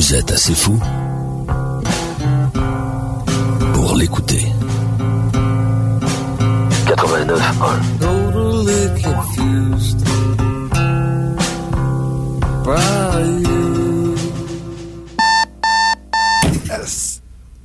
Vous êtes assez fou pour l'écouter. 89.1. Totally confused by you. Yes.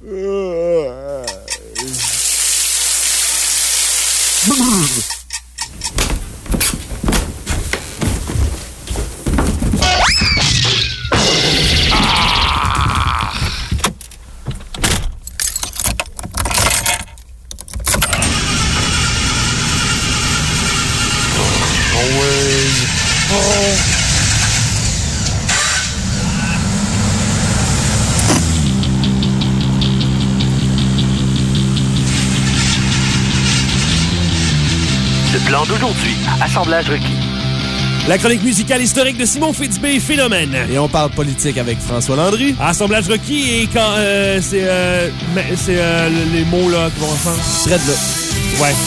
Le plan d'aujourd'hui, assemblage requis. La chronique musicale historique de Simon Fitzbé, Phénomène. Et on parle politique avec François Landry. Assemblage requis et quand c'est les mots là qui vont ensemble. Fred là. Ouais.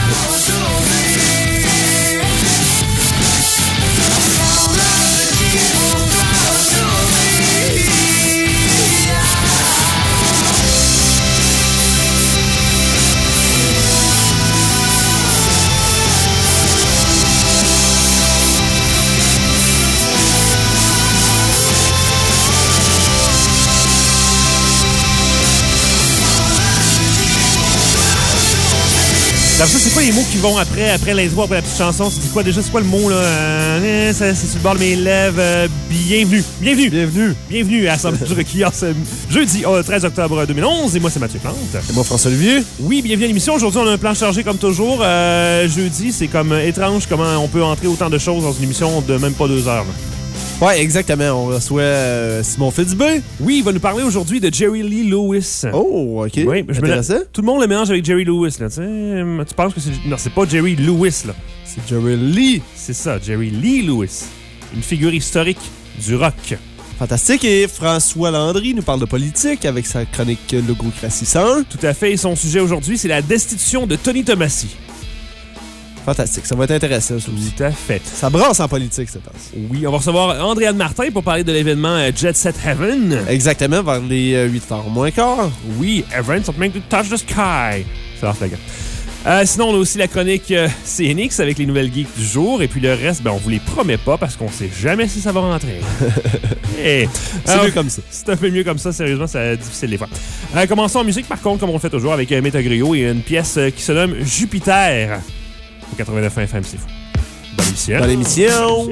Alors ça, c'est quoi les mots qui vont après l'intro, après la petite chanson? Tu dis quoi déjà? C'est quoi le mot, là? C'est sur le bord de mes lèvres. Bienvenue à Assemblage requis. C'est jeudi 13 octobre 2011. Et moi, c'est Mathieu Plante. Et moi, François Olivier. Oui, bienvenue à l'émission. Aujourd'hui, on a un plan chargé comme toujours. Jeudi, c'est comme étrange comment on peut entrer autant de choses dans une émission de même pas 2 heures. Là. Ouais, exactement. On reçoit Simon Fitzbé. Oui, il va nous parler aujourd'hui de Jerry Lee Lewis. Oh, OK. Oui, intéressant. Tout le monde le mélange avec Jerry Lewis. Là. Tu penses que c'est... Non, c'est pas Jerry Lewis. Là. C'est Jerry Lee. C'est ça, Jerry Lee Lewis. Une figure historique du rock. Fantastique. Et François Landry nous parle de politique avec sa chronique Logocratie 101. Tout à fait. Et son sujet aujourd'hui, c'est la destitution de Tony Tomassi. Fantastique. Ça va être intéressant, ça aussi. Tout à fait. Ça brasse en politique, ça passe. Oui, on va recevoir Andréane Martin pour parler de l'événement Jet Set Heaven. Exactement, vers les 8h moins quart. Oui, Heaven, something to touch the sky. C'est leur slogan. Sinon, on a aussi la chronique CNX avec les nouvelles geeks du jour. Et puis le reste, on vous les promet pas parce qu'on sait jamais si ça va rentrer. C'est mieux comme ça. C'est un peu mieux comme ça, sérieusement, c'est difficile des fois. Commençons en musique, par contre, comme on le fait toujours, avec Metagrio et une pièce qui se nomme Jupiter. 89 FM, c'est fou. Bonne émission. Bonne émission.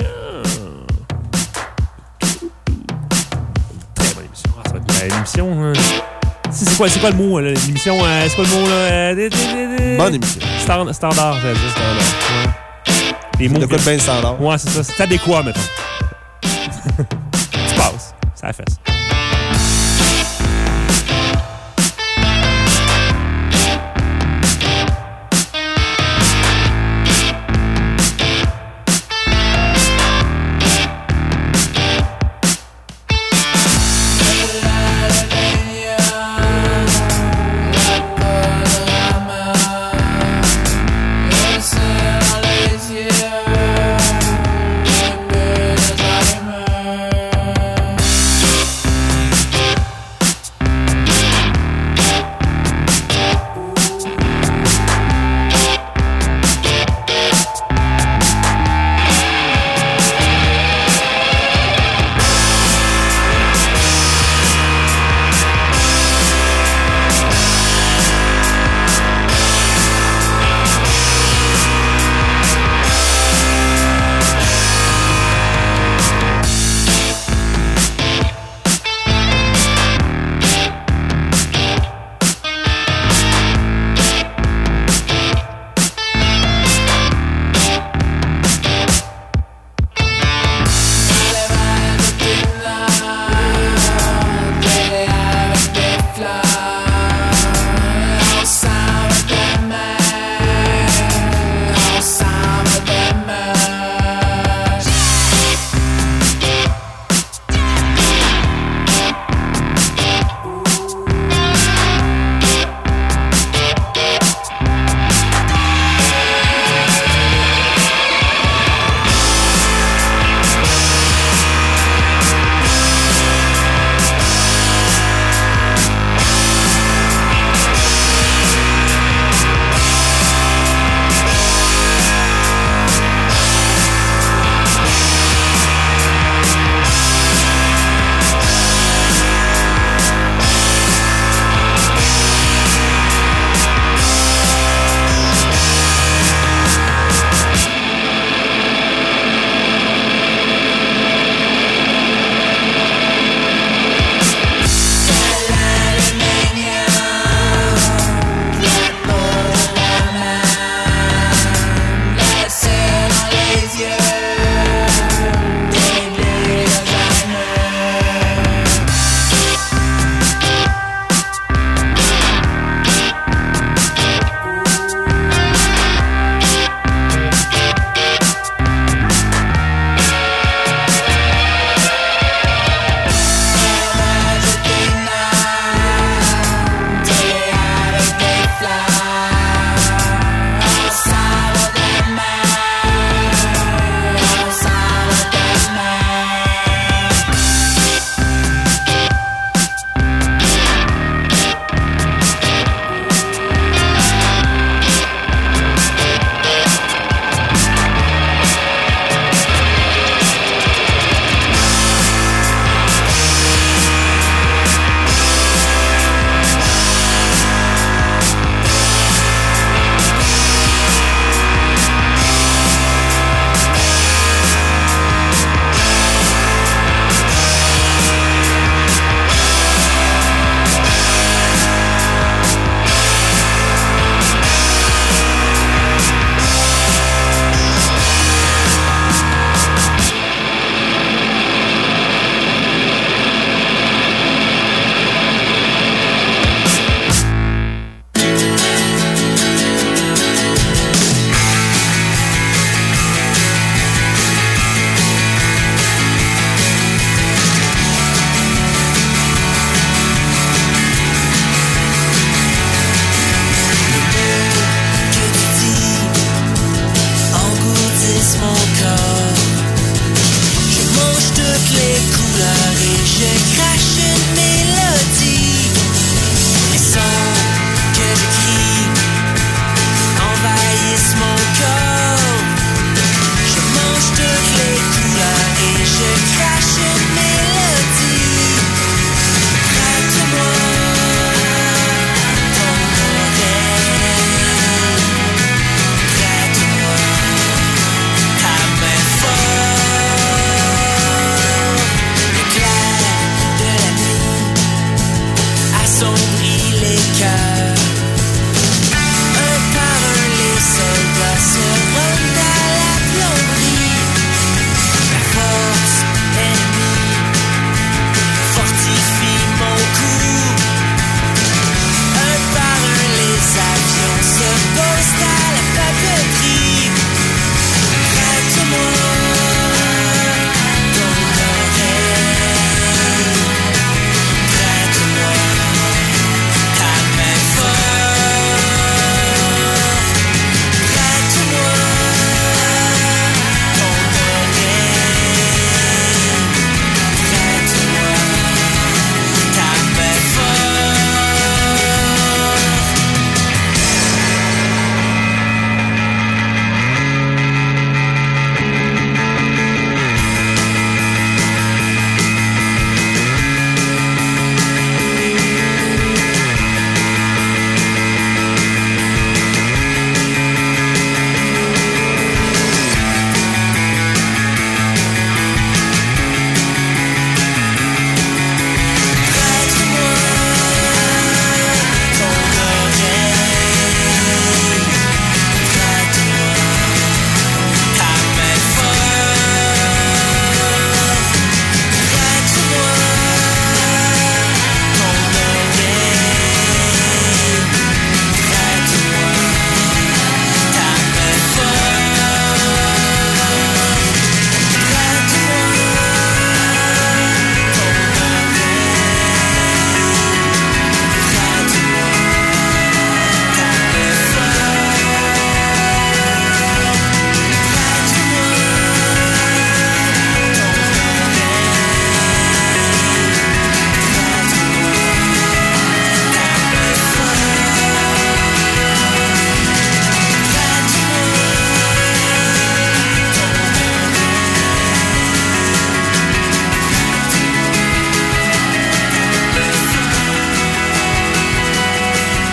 Très bonne émission. Ça va être l'émission. C'est quoi le mot, là, l'émission? C'est quoi le mot, là? Bonne émission. Standard, j'allais dire. Standard. Ouais. Les mots. De quoi de bien standard? Ouais, c'est ça. C'est adéquat, mettons. Tu passes. C'est la fesse.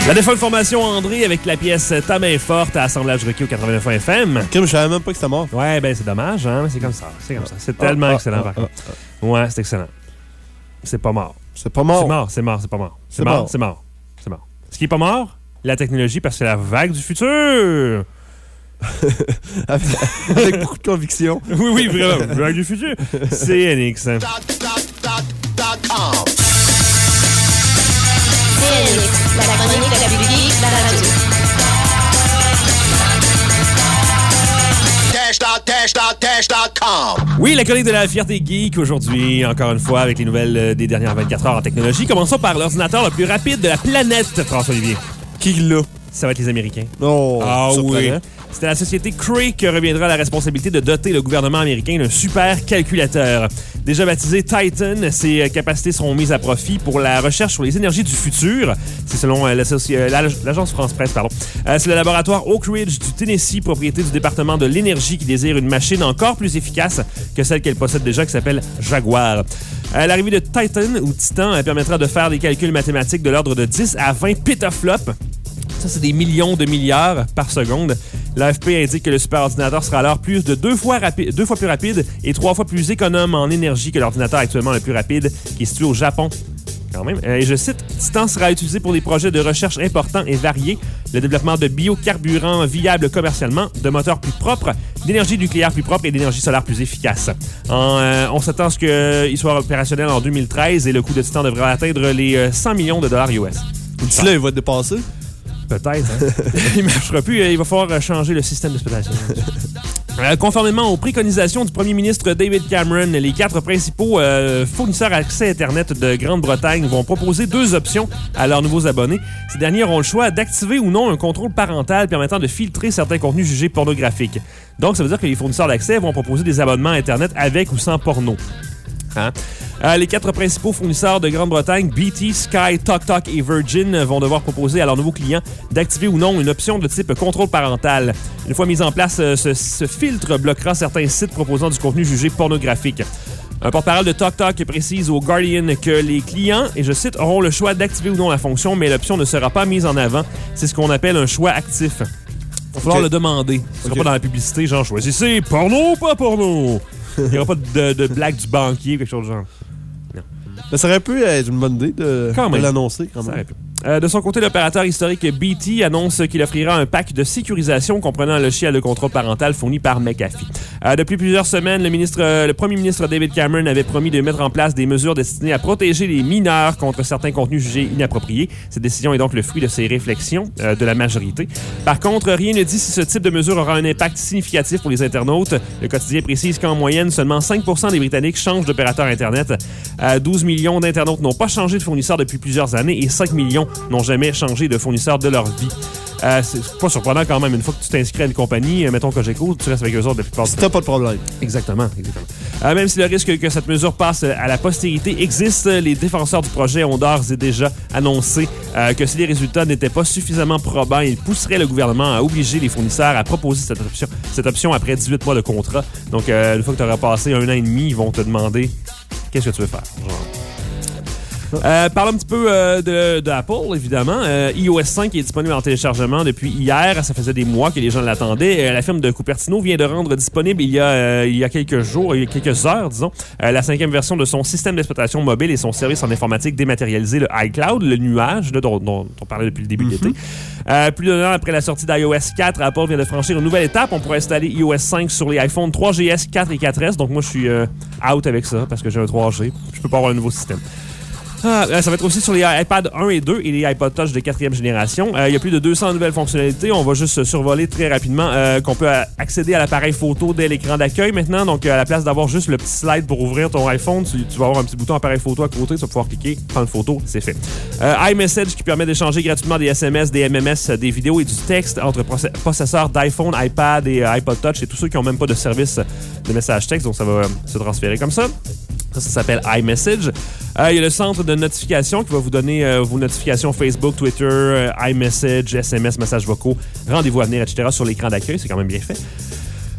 La défunte formation André avec la pièce Ta main forte à Assemblage Rocky au 89 FM. Comme je savais même pas que c'était mort. Ouais, ben c'est dommage, hein, mais c'est comme ça. C'est comme ça. C'est tellement excellent, par contre. Ouais, c'est excellent. C'est pas mort. C'est pas mort. C'est mort, c'est mort, c'est pas mort. C'est mort. C'est mort. C'est mort. Ce qui est pas mort, la technologie, parce que c'est la vague du futur. Avec beaucoup de conviction. Oui, oui, vraiment. La vague du futur. C'est NX. CNX, la chronique la plus geek de la radio. Oui, la chronique de la fierté geek aujourd'hui, encore une fois, avec les nouvelles des dernières 24 heures en technologie. Commençons par l'ordinateur le plus rapide de la planète, François-Olivier. Qui l'a? Ça va être les Américains. Oh, Ah oui. surprenant. C'était la société Cray qui reviendra à la responsabilité de doter le gouvernement américain d'un super calculateur. Déjà baptisé Titan, ses capacités seront mises à profit pour la recherche sur les énergies du futur. C'est selon l'agence France-Presse. C'est le laboratoire Oak Ridge du Tennessee, propriété du département de l'énergie, qui désire une machine encore plus efficace que celle qu'elle possède déjà, qui s'appelle Jaguar. L'arrivée de Titan, ou Titan, permettra de faire des calculs mathématiques de l'ordre de 10 à 20 pétaflops. Ça, c'est des millions de milliards par seconde. L'AFP indique que le superordinateur sera alors plus de deux fois plus rapide et 3 fois plus économe en énergie que l'ordinateur actuellement le plus rapide, qui est situé au Japon. Quand même. Et je cite, Titan sera utilisé pour des projets de recherche importants et variés, le développement de biocarburants viables commercialement, de moteurs plus propres, d'énergie nucléaire plus propre et d'énergie solaire plus efficace. On s'attend à ce qu'il soit opérationnel en 2013 et le coût de Titan devrait atteindre les 100 millions de dollars US. D'ici là, il va dépasser. Peut-être. Hein? Il ne marchera plus. Il va falloir changer le système d'exploitation. Conformément aux préconisations du premier ministre David Cameron, les 4 principaux fournisseurs d'accès Internet de Grande-Bretagne vont proposer 2 options à leurs nouveaux abonnés. Ces derniers auront le choix d'activer ou non un contrôle parental permettant de filtrer certains contenus jugés pornographiques. Donc, ça veut dire que les fournisseurs d'accès vont proposer des abonnements Internet avec ou sans porno. Hein? Les 4 principaux fournisseurs de Grande-Bretagne, BT, Sky, TalkTalk et Virgin, vont devoir proposer à leurs nouveaux clients d'activer ou non une option de type contrôle parental. Une fois mis en place, ce filtre bloquera certains sites proposant du contenu jugé pornographique. Un porte-parole de TalkTalk précise au Guardian que les clients, et je cite, auront le choix d'activer ou non la fonction, mais l'option ne sera pas mise en avant. C'est ce qu'on appelle un choix actif. Il va falloir le demander. Ce sera pas dans la publicité, genre choisissez porno ou pas porno. Il n'y aura pas de blague du banquier ou quelque chose de genre. Mais ça aurait pu être une bonne idée de l'annoncer quand même. De son côté, l'opérateur historique BT annonce qu'il offrira un pack de sécurisation comprenant le logiciel de contrôle parental fourni par McAfee. Depuis plusieurs semaines, le premier ministre David Cameron avait promis de mettre en place des mesures destinées à protéger les mineurs contre certains contenus jugés inappropriés. Cette décision est donc le fruit de ses réflexions de la majorité. Par contre, rien ne dit si ce type de mesure aura un impact significatif pour les internautes. Le quotidien précise qu'en moyenne, seulement 5% des Britanniques changent d'opérateur Internet. 12 millions d'internautes n'ont pas changé de fournisseur depuis plusieurs années et 5 millions n'ont jamais changé de fournisseur de leur vie. C'est pas surprenant quand même. Une fois que tu t'inscris à une compagnie, mettons Cogeco, tu restes avec eux autres la plupart du temps. T'as pas de problème. Exactement. Même si le risque que cette mesure passe à la postérité existe, les défenseurs du projet ont d'ores et déjà annoncé que si les résultats n'étaient pas suffisamment probants, ils pousseraient le gouvernement à obliger les fournisseurs à proposer cette option après 18 mois de contrat. Donc, une fois que tu auras passé 1 an et demi, ils vont te demander qu'est-ce que tu veux faire. Parlons un petit peu d'Apple, évidemment. iOS 5 est disponible en téléchargement depuis hier. Ça faisait des mois que les gens l'attendaient. La firme de Cupertino vient de rendre disponible il y a quelques jours, il y a quelques heures, disons, la 5e version de son système d'exploitation mobile et son service en informatique dématérialisé, le iCloud, le nuage, là, dont on parlait depuis le début de l'été. Plus d'un an après la sortie d'iOS 4, Apple vient de franchir une nouvelle étape. On pourrait installer iOS 5 sur les iPhone 3GS, 4 et 4S. Donc moi, je suis out avec ça parce que j'ai un 3G. Je peux pas avoir un nouveau système. Ça va être aussi sur les iPad 1 et 2 et les iPod Touch de 4e génération. Il y a plus de 200 nouvelles fonctionnalités. On va juste survoler très rapidement qu'on peut accéder à l'appareil photo dès l'écran d'accueil maintenant. Donc, à la place d'avoir juste le petit slide pour ouvrir ton iPhone, tu vas avoir un petit bouton appareil photo à côté. Tu vas pouvoir cliquer, prendre une photo, c'est fait. iMessage qui permet d'échanger gratuitement des SMS, des MMS, des vidéos et du texte entre possesseurs d'iPhone, iPad et iPod Touch et tous ceux qui n'ont même pas de service de message texte. Donc, ça va se transférer comme ça. Ça s'appelle iMessage. Il y a le centre de notification qui va vous donner vos notifications Facebook, Twitter, iMessage, SMS, messages vocaux, rendez-vous à venir, etc. sur l'écran d'accueil. C'est quand même bien fait.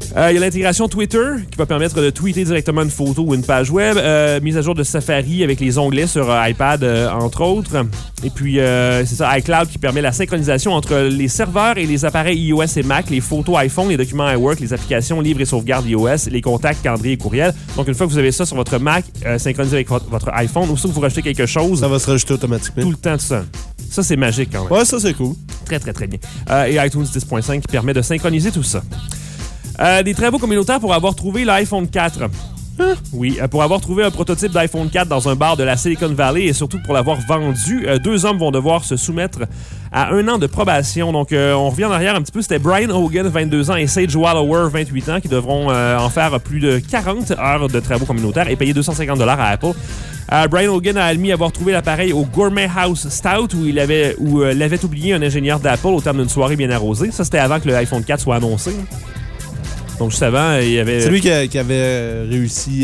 Il y a l'intégration Twitter qui va permettre de tweeter directement une photo ou une page web. Mise à jour de Safari avec les onglets sur iPad, entre autres. Et puis, c'est ça, iCloud qui permet la synchronisation entre les serveurs et les appareils iOS et Mac, les photos iPhone, les documents iWork, les applications livres et sauvegarde iOS, les contacts, calendrier et courriel. Donc, une fois que vous avez ça sur votre Mac, synchronisé avec votre iPhone, ou si vous rajoutez quelque chose... Ça va se rajouter automatiquement. Tout le temps, tout ça. Ça, c'est magique quand même. Ouais, ça, c'est cool. Très, très, très bien. Et iTunes 10.5 qui permet de synchroniser tout ça. Des travaux communautaires pour avoir trouvé l'iPhone 4. Oui, pour avoir trouvé un prototype d'iPhone 4 dans un bar de la Silicon Valley et surtout pour l'avoir vendu, 2 hommes vont devoir se soumettre à 1 an de probation. Donc, on revient en arrière un petit peu. C'était Brian Hogan, 22 ans, et Sage Wallower, 28 ans, qui devront en faire plus de 40 heures de travaux communautaires et payer $250 à Apple. Brian Hogan a admis avoir trouvé l'appareil au Gourmet House Stout où l'avait oublié un ingénieur d'Apple au terme d'une soirée bien arrosée. Ça, c'était avant que le iPhone 4 soit annoncé. Donc, juste avant, il y avait... C'est lui qui avait réussi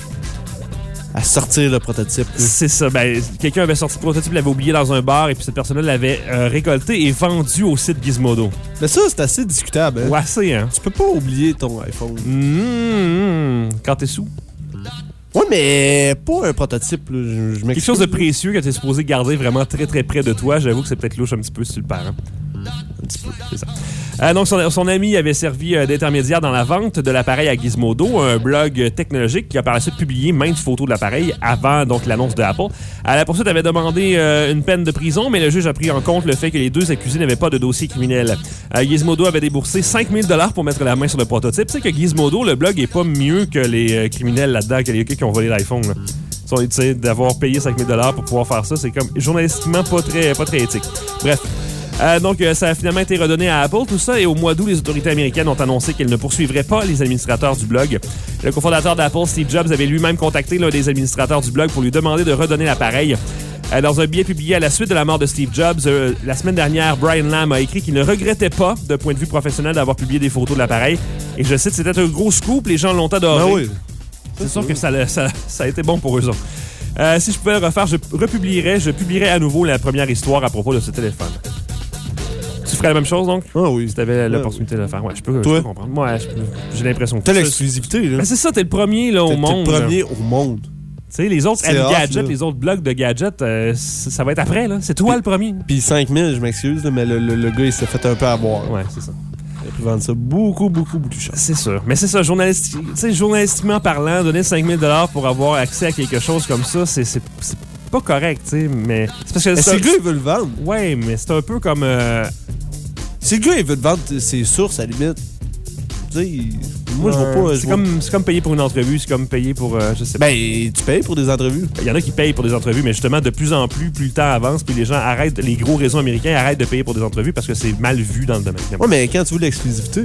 à sortir le prototype. C'est ça. Ben, quelqu'un avait sorti le prototype, l'avait oublié dans un bar, et puis cette personne-là l'avait récolté et vendu au site Gizmodo. Mais ça, c'est assez discutable. Hein? Ouais, assez, hein? Tu peux pas oublier ton iPhone. Quand t'es sous. Ouais, mais pas un prototype. Là. Je m'excuse. Quelque chose de précieux que t'es supposé garder vraiment très, très près de toi. J'avoue que c'est peut-être louche un petit peu si tu le perds. Hein? Un petit peu, c'est ça. Donc, son ami avait servi d'intermédiaire dans la vente de l'appareil à Gizmodo, un blog technologique qui a par la suite publié maintes photos de l'appareil avant donc l'annonce de Apple. La poursuite avait demandé une peine de prison, mais le juge a pris en compte le fait que les 2 accusés n'avaient pas de dossier criminel. Gizmodo avait déboursé $5,000 pour mettre la main sur le prototype. Tu sais que Gizmodo, le blog, est pas mieux que les criminels là-dedans, que les gars qui ont volé l'iPhone. Tu sais, d'avoir payé $5,000 pour pouvoir faire ça, c'est comme journalistiquement pas très éthique. Bref. Donc, ça a finalement été redonné à Apple, tout ça, et au mois d'août, les autorités américaines ont annoncé qu'elles ne poursuivraient pas les administrateurs du blog. Le cofondateur d'Apple, Steve Jobs, avait lui-même contacté l'un des administrateurs du blog pour lui demander de redonner l'appareil. Dans un billet publié à la suite de la mort de Steve Jobs, la semaine dernière, Brian Lamb a écrit qu'il ne regrettait pas, de point de vue professionnel, d'avoir publié des photos de l'appareil. Et je cite, c'était un gros scoop, les gens l'ont adoré. Ben oui. C'est sûr que ça a été bon pour eux autres. Si je pouvais le refaire, je publierais à nouveau la première histoire à propos de ce téléphone. Tu ferais la même chose, donc? Ah oui. Si t'avais l'opportunité de le faire. Ouais, je peux comprendre. Moi, j'ai l'impression que... T'as l'exclusivité, là. Ben, c'est ça, t'es le premier là, au monde. T'es le premier au monde. Tu sais, les autres gadgets, les autres blogs de gadgets, ça va être après, là. C'est toi le premier. Puis 5,000, je m'excuse, mais le gars, il s'est fait un peu avoir. Ouais, c'est ça. Il a pu vendre ça beaucoup cher. C'est sûr. Mais c'est ça, journalistiquement parlant, donner $5,000 pour avoir accès à quelque chose comme ça, c'est pas correct, tu sais, mais... C'est parce que si le gars, il veut le vendre. Ouais, mais c'est un peu comme... Si le gars, il veut te vendre ses sources, à la limite, tu sais, moi, je vois pas... C'est comme payer pour une entrevue, c'est comme payer pour... je sais pas. Ben, tu payes pour des entrevues. Il y en a qui payent pour des entrevues, mais justement, de plus en plus le temps avance, puis les gens arrêtent, les gros réseaux américains arrêtent de payer pour des entrevues parce que c'est mal vu dans le domaine. Ouais, mais quand tu veux l'exclusivité...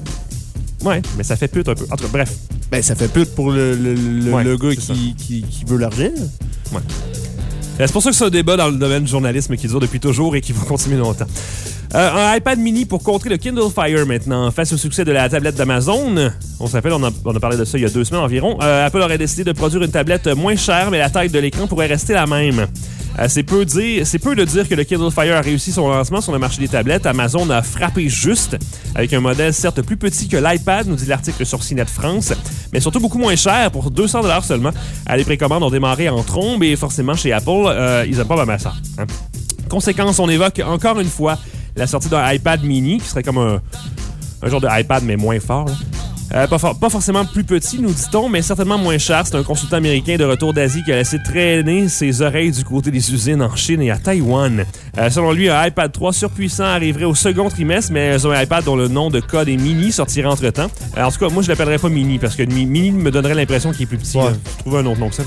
Ouais, mais ça fait pute un peu. En tout cas, bref. Ben, ça fait pute pour le gars qui veut l'argent. Ouais. C'est pour ça que c'est un débat dans le domaine du journalisme qui dure depuis toujours et qui va continuer longtemps. Un iPad mini pour contrer le Kindle Fire maintenant. Face au succès de la tablette d'Amazon, on se rappelle, on a parlé de ça il y a 2 semaines environ, Apple aurait décidé de produire une tablette moins chère, mais la taille de l'écran pourrait rester la même. C'est peu de dire que le Kindle Fire a réussi son lancement sur le marché des tablettes. Amazon a frappé juste, avec un modèle certes plus petit que l'iPad, nous dit l'article sur CNET France, mais surtout beaucoup moins cher, pour $200 seulement. Les précommandes ont démarré en trombe et forcément chez Apple, ils n'aiment pas mal ça. Hein? Conséquence, on évoque encore une fois la sortie d'un iPad mini, qui serait comme un genre de iPad, mais moins fort. Pas forcément plus petit, nous dit-on, mais certainement moins cher. C'est un consultant américain de retour d'Asie qui a laissé traîner ses oreilles du côté des usines en Chine et à Taïwan. Selon lui, un iPad 3 surpuissant arriverait au second trimestre, mais un iPad dont le nom de code est mini sortira entre-temps. En tout cas, moi, je l'appellerais pas mini, parce que mini me donnerait l'impression qu'il est plus petit. Ouais. Je trouve un autre nom que ça.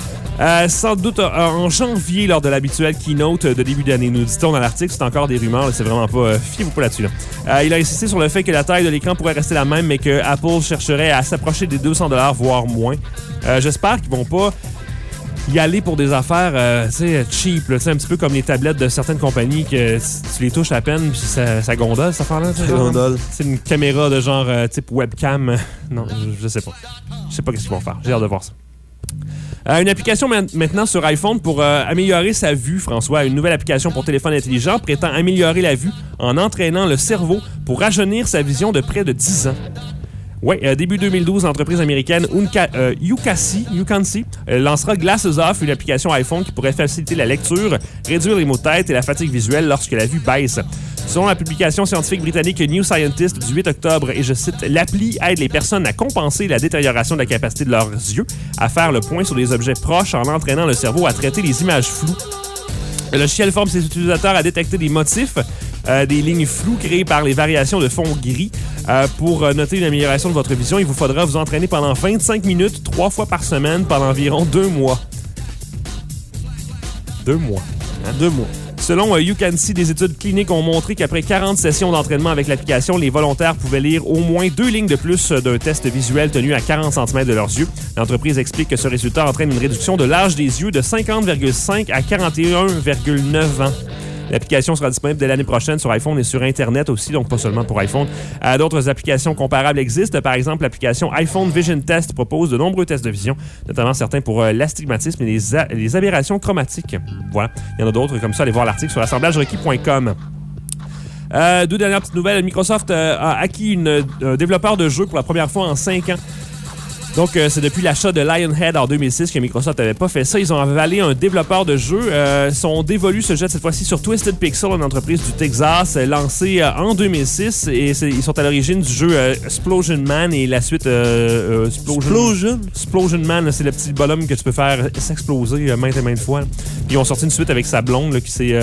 Sans doute en janvier, lors de l'habituelle keynote de début d'année, nous dit-on dans l'article, c'est encore des rumeurs, c'est vraiment pas... fiez-vous pas là-dessus. Là. Il a insisté sur le fait que la taille de l'écran pourrait rester la même, mais que Apple chercherait à s'approcher des $200, voire moins. J'espère qu'ils vont pas y aller pour des affaires cheap, là, un petit peu comme les tablettes de certaines compagnies que tu les touches à peine puis ça gondole, cette affaire-là. Ça gondole. C'est une caméra de genre type webcam. Non, je sais pas. Je sais pas qu'est-ce qu'ils vont faire. J'ai hâte de voir ça. Une application maintenant sur iPhone pour améliorer sa vue, François. Une nouvelle application pour téléphone intelligent prétend améliorer la vue en entraînant le cerveau pour rajeunir sa vision de près de 10 ans. Oui, début 2012, l'entreprise américaine Ukansi lancera Glasses Off, une application iPhone qui pourrait faciliter la lecture, réduire les maux de tête et la fatigue visuelle lorsque la vue baisse. Selon la publication scientifique britannique New Scientist du 8 octobre, et je cite, « L'appli aide les personnes à compenser la détérioration de la capacité de leurs yeux, à faire le point sur des objets proches en entraînant le cerveau à traiter les images floues. » Le logiciel forme ses utilisateurs à détecter des motifs, des lignes floues créées par les variations de fond gris. Pour noter une amélioration de votre vision, il vous faudra vous entraîner pendant 25 minutes, 3 fois par semaine, pendant environ 2 mois. 2 mois. Hein? 2 mois. Selon Ukansi, des études cliniques ont montré qu'après 40 sessions d'entraînement avec l'application, les volontaires pouvaient lire au moins 2 lignes de plus d'un test visuel tenu à 40 cm de leurs yeux. L'entreprise explique que ce résultat entraîne une réduction de l'âge des yeux de 50,5 à 41,9 ans. L'application sera disponible dès l'année prochaine sur iPhone et sur Internet aussi, donc pas seulement pour iPhone. D'autres applications comparables existent. Par exemple, l'application iPhone Vision Test propose de nombreux tests de vision, notamment certains pour l'astigmatisme et les aberrations chromatiques. Voilà. Il y en a d'autres comme ça. Allez voir l'article sur l'assemblagerequis.com. 2 dernières petites nouvelles. Microsoft a acquis un développeur de jeux pour la première fois en 5 ans. Donc, c'est depuis l'achat de Lionhead en 2006 que Microsoft n'avait pas fait ça. Ils ont avalé un développeur de jeu. Son dévolu se jette cette fois-ci sur Twisted Pixel, une entreprise du Texas, lancée en 2006. Et ils sont à l'origine du jeu Splosion Man et la suite Splosion Man, c'est le petit bonhomme que tu peux faire s'exploser maintes et maintes fois. Puis ils ont sorti une suite avec sa blonde, là, qui c'est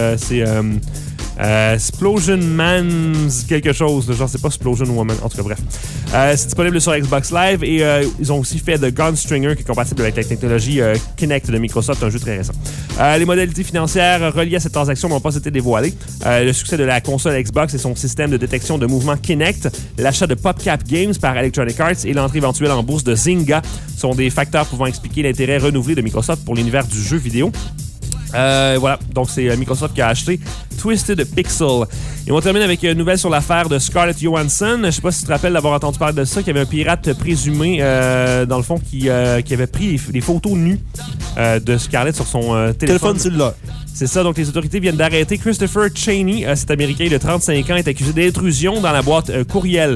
Splosion Man's quelque chose. Genre, c'est pas Splosion Woman. En tout cas, bref. C'est disponible sur Xbox Live et ils ont aussi fait The Gunstringer qui est compatible avec la technologie Kinect de Microsoft, un jeu très récent. Les modalités financières reliées à cette transaction n'ont pas été dévoilées. Le succès de la console Xbox et son système de détection de mouvement Kinect, l'achat de PopCap Games par Electronic Arts et l'entrée éventuelle en bourse de Zynga sont des facteurs pouvant expliquer l'intérêt renouvelé de Microsoft pour l'univers du jeu vidéo. Voilà, donc c'est Microsoft qui a acheté Twisted Pixel. Et on termine avec une nouvelle sur l'affaire de Scarlett Johansson. Je sais pas si tu te rappelles d'avoir entendu parler de ça, qu'il y avait un pirate présumé, dans le fond, qui avait pris des photos nues de Scarlett sur son téléphone cellulaire. C'est ça, donc les autorités viennent d'arrêter Christopher Cheney, cet Américain de 35 ans, est accusé d'intrusion dans la boîte courriel,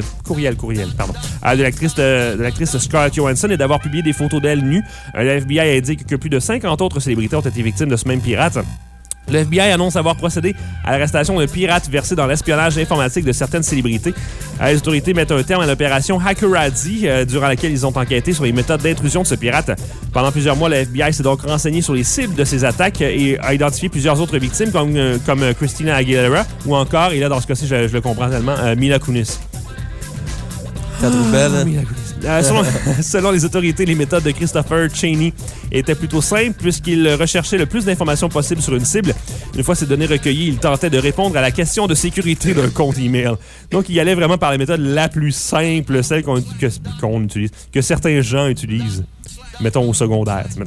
de l'actrice Scarlett Johansson et d'avoir publié des photos d'elle nues. Le FBI indique que plus de 50 autres célébrités ont été victimes de ce même pirate. Le FBI annonce avoir procédé à l'arrestation d'un pirate versé dans l'espionnage informatique de certaines célébrités. Les autorités mettent un terme à l'opération Hackerati, durant laquelle ils ont enquêté sur les méthodes d'intrusion de ce pirate. Pendant plusieurs mois, le FBI s'est donc renseigné sur les cibles de ces attaques et a identifié plusieurs autres victimes comme Christina Aguilera ou encore, et là dans ce cas-ci je le comprends tellement, Mila Kunis. T'as trouvé belle, Mila Kunis. Selon les autorités, les méthodes de Christopher Cheney étaient plutôt simples puisqu'il recherchait le plus d'informations possibles sur une cible. Une fois ces données recueillies, il tentait de répondre à la question de sécurité d'un compte email. Donc, il allait vraiment par la méthode la plus simple, celle qu'on utilise, que certains gens utilisent, mettons au secondaire, mettons.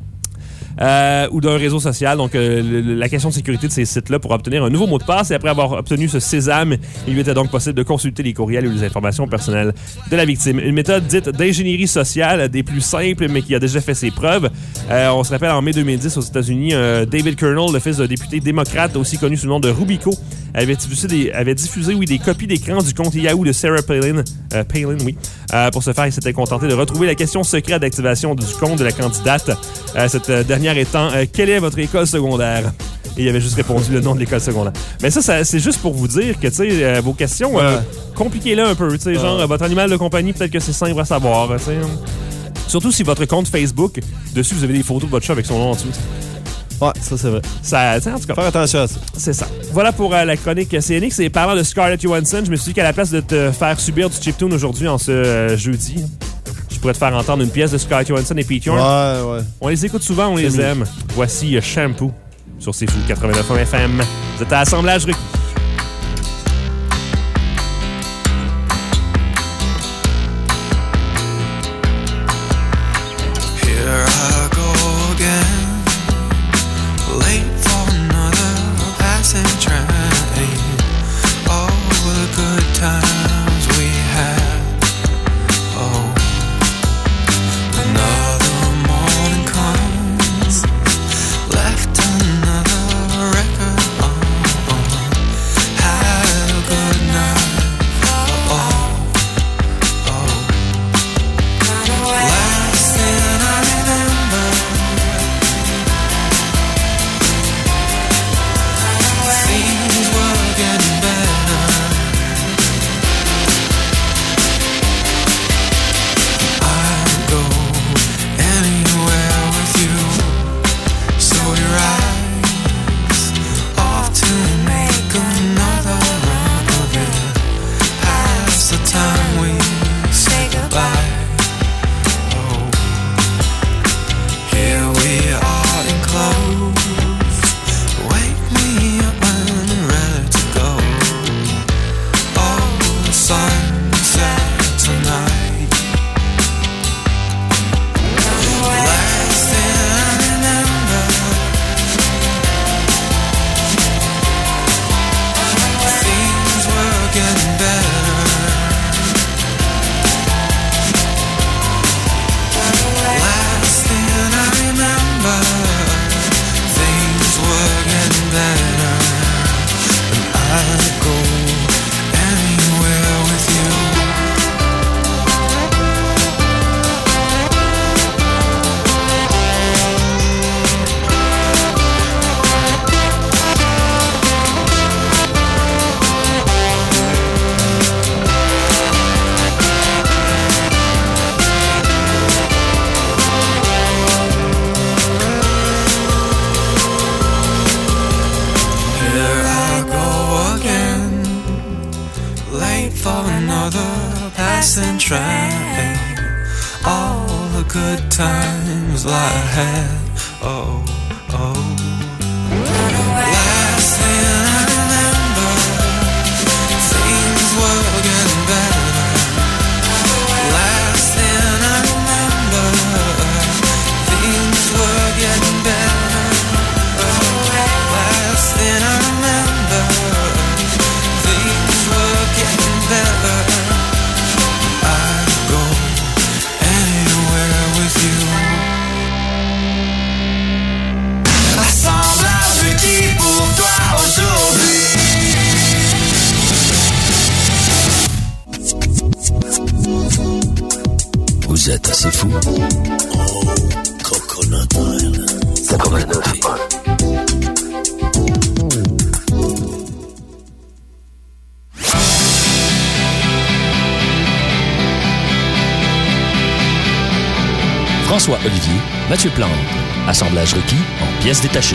Ou d'un réseau social. Donc, la question de sécurité de ces sites-là pour obtenir un nouveau mot de passe. Et après avoir obtenu ce sésame, il lui était donc possible de consulter les courriels ou les informations personnelles de la victime. Une méthode dite d'ingénierie sociale, des plus simples, mais qui a déjà fait ses preuves. On se rappelle, en mai 2010, aux États-Unis, David Kernel, le fils d'un député démocrate, aussi connu sous le nom de Rubico, avait diffusé des copies d'écran du compte Yahoo de Sarah Palin. Pour ce faire, il s'était contenté de retrouver la question secrète d'activation du compte de la candidate. Cette dernière étant quelle est votre école secondaire? Et il avait juste répondu le nom de l'école secondaire. Mais ça c'est juste pour vous dire que, tu sais, vos questions, compliquez-les un peu. Tu sais, genre, votre animal de compagnie, peut-être que c'est simple à savoir. Tu sais. Surtout si votre compte Facebook, dessus, vous avez des photos de votre chat avec son nom en dessous. Ouais, ça c'est vrai. Ça, en tout cas, faire attention à ça. C'est ça. Voilà pour la chronique CNX. Et parlant de Scarlett Johansson, je me suis dit qu'à la place de te faire subir du chiptune aujourd'hui, en ce jeudi, je pourrais te faire entendre une pièce de Scarlett Johansson et Pete York. Ouais. On les écoute souvent, on les aime. Voici Shampoo sur C'est Fou 89.1 FM. Vous êtes à Assemblage Requis. Left another record on. trying all the good times I had. Oh, oh. Last thing I remember, things were getting better. Last thing I remember, things were getting better. Last thing I remember, things were getting better. I'd go anywhere with you. Assemblage Ricky pour toi aujourd'hui. Vous êtes assez fou. Oh, Coconut Island. 89.1. François Olivier, Mathieu Plante. Assemblage requis en pièces détachées.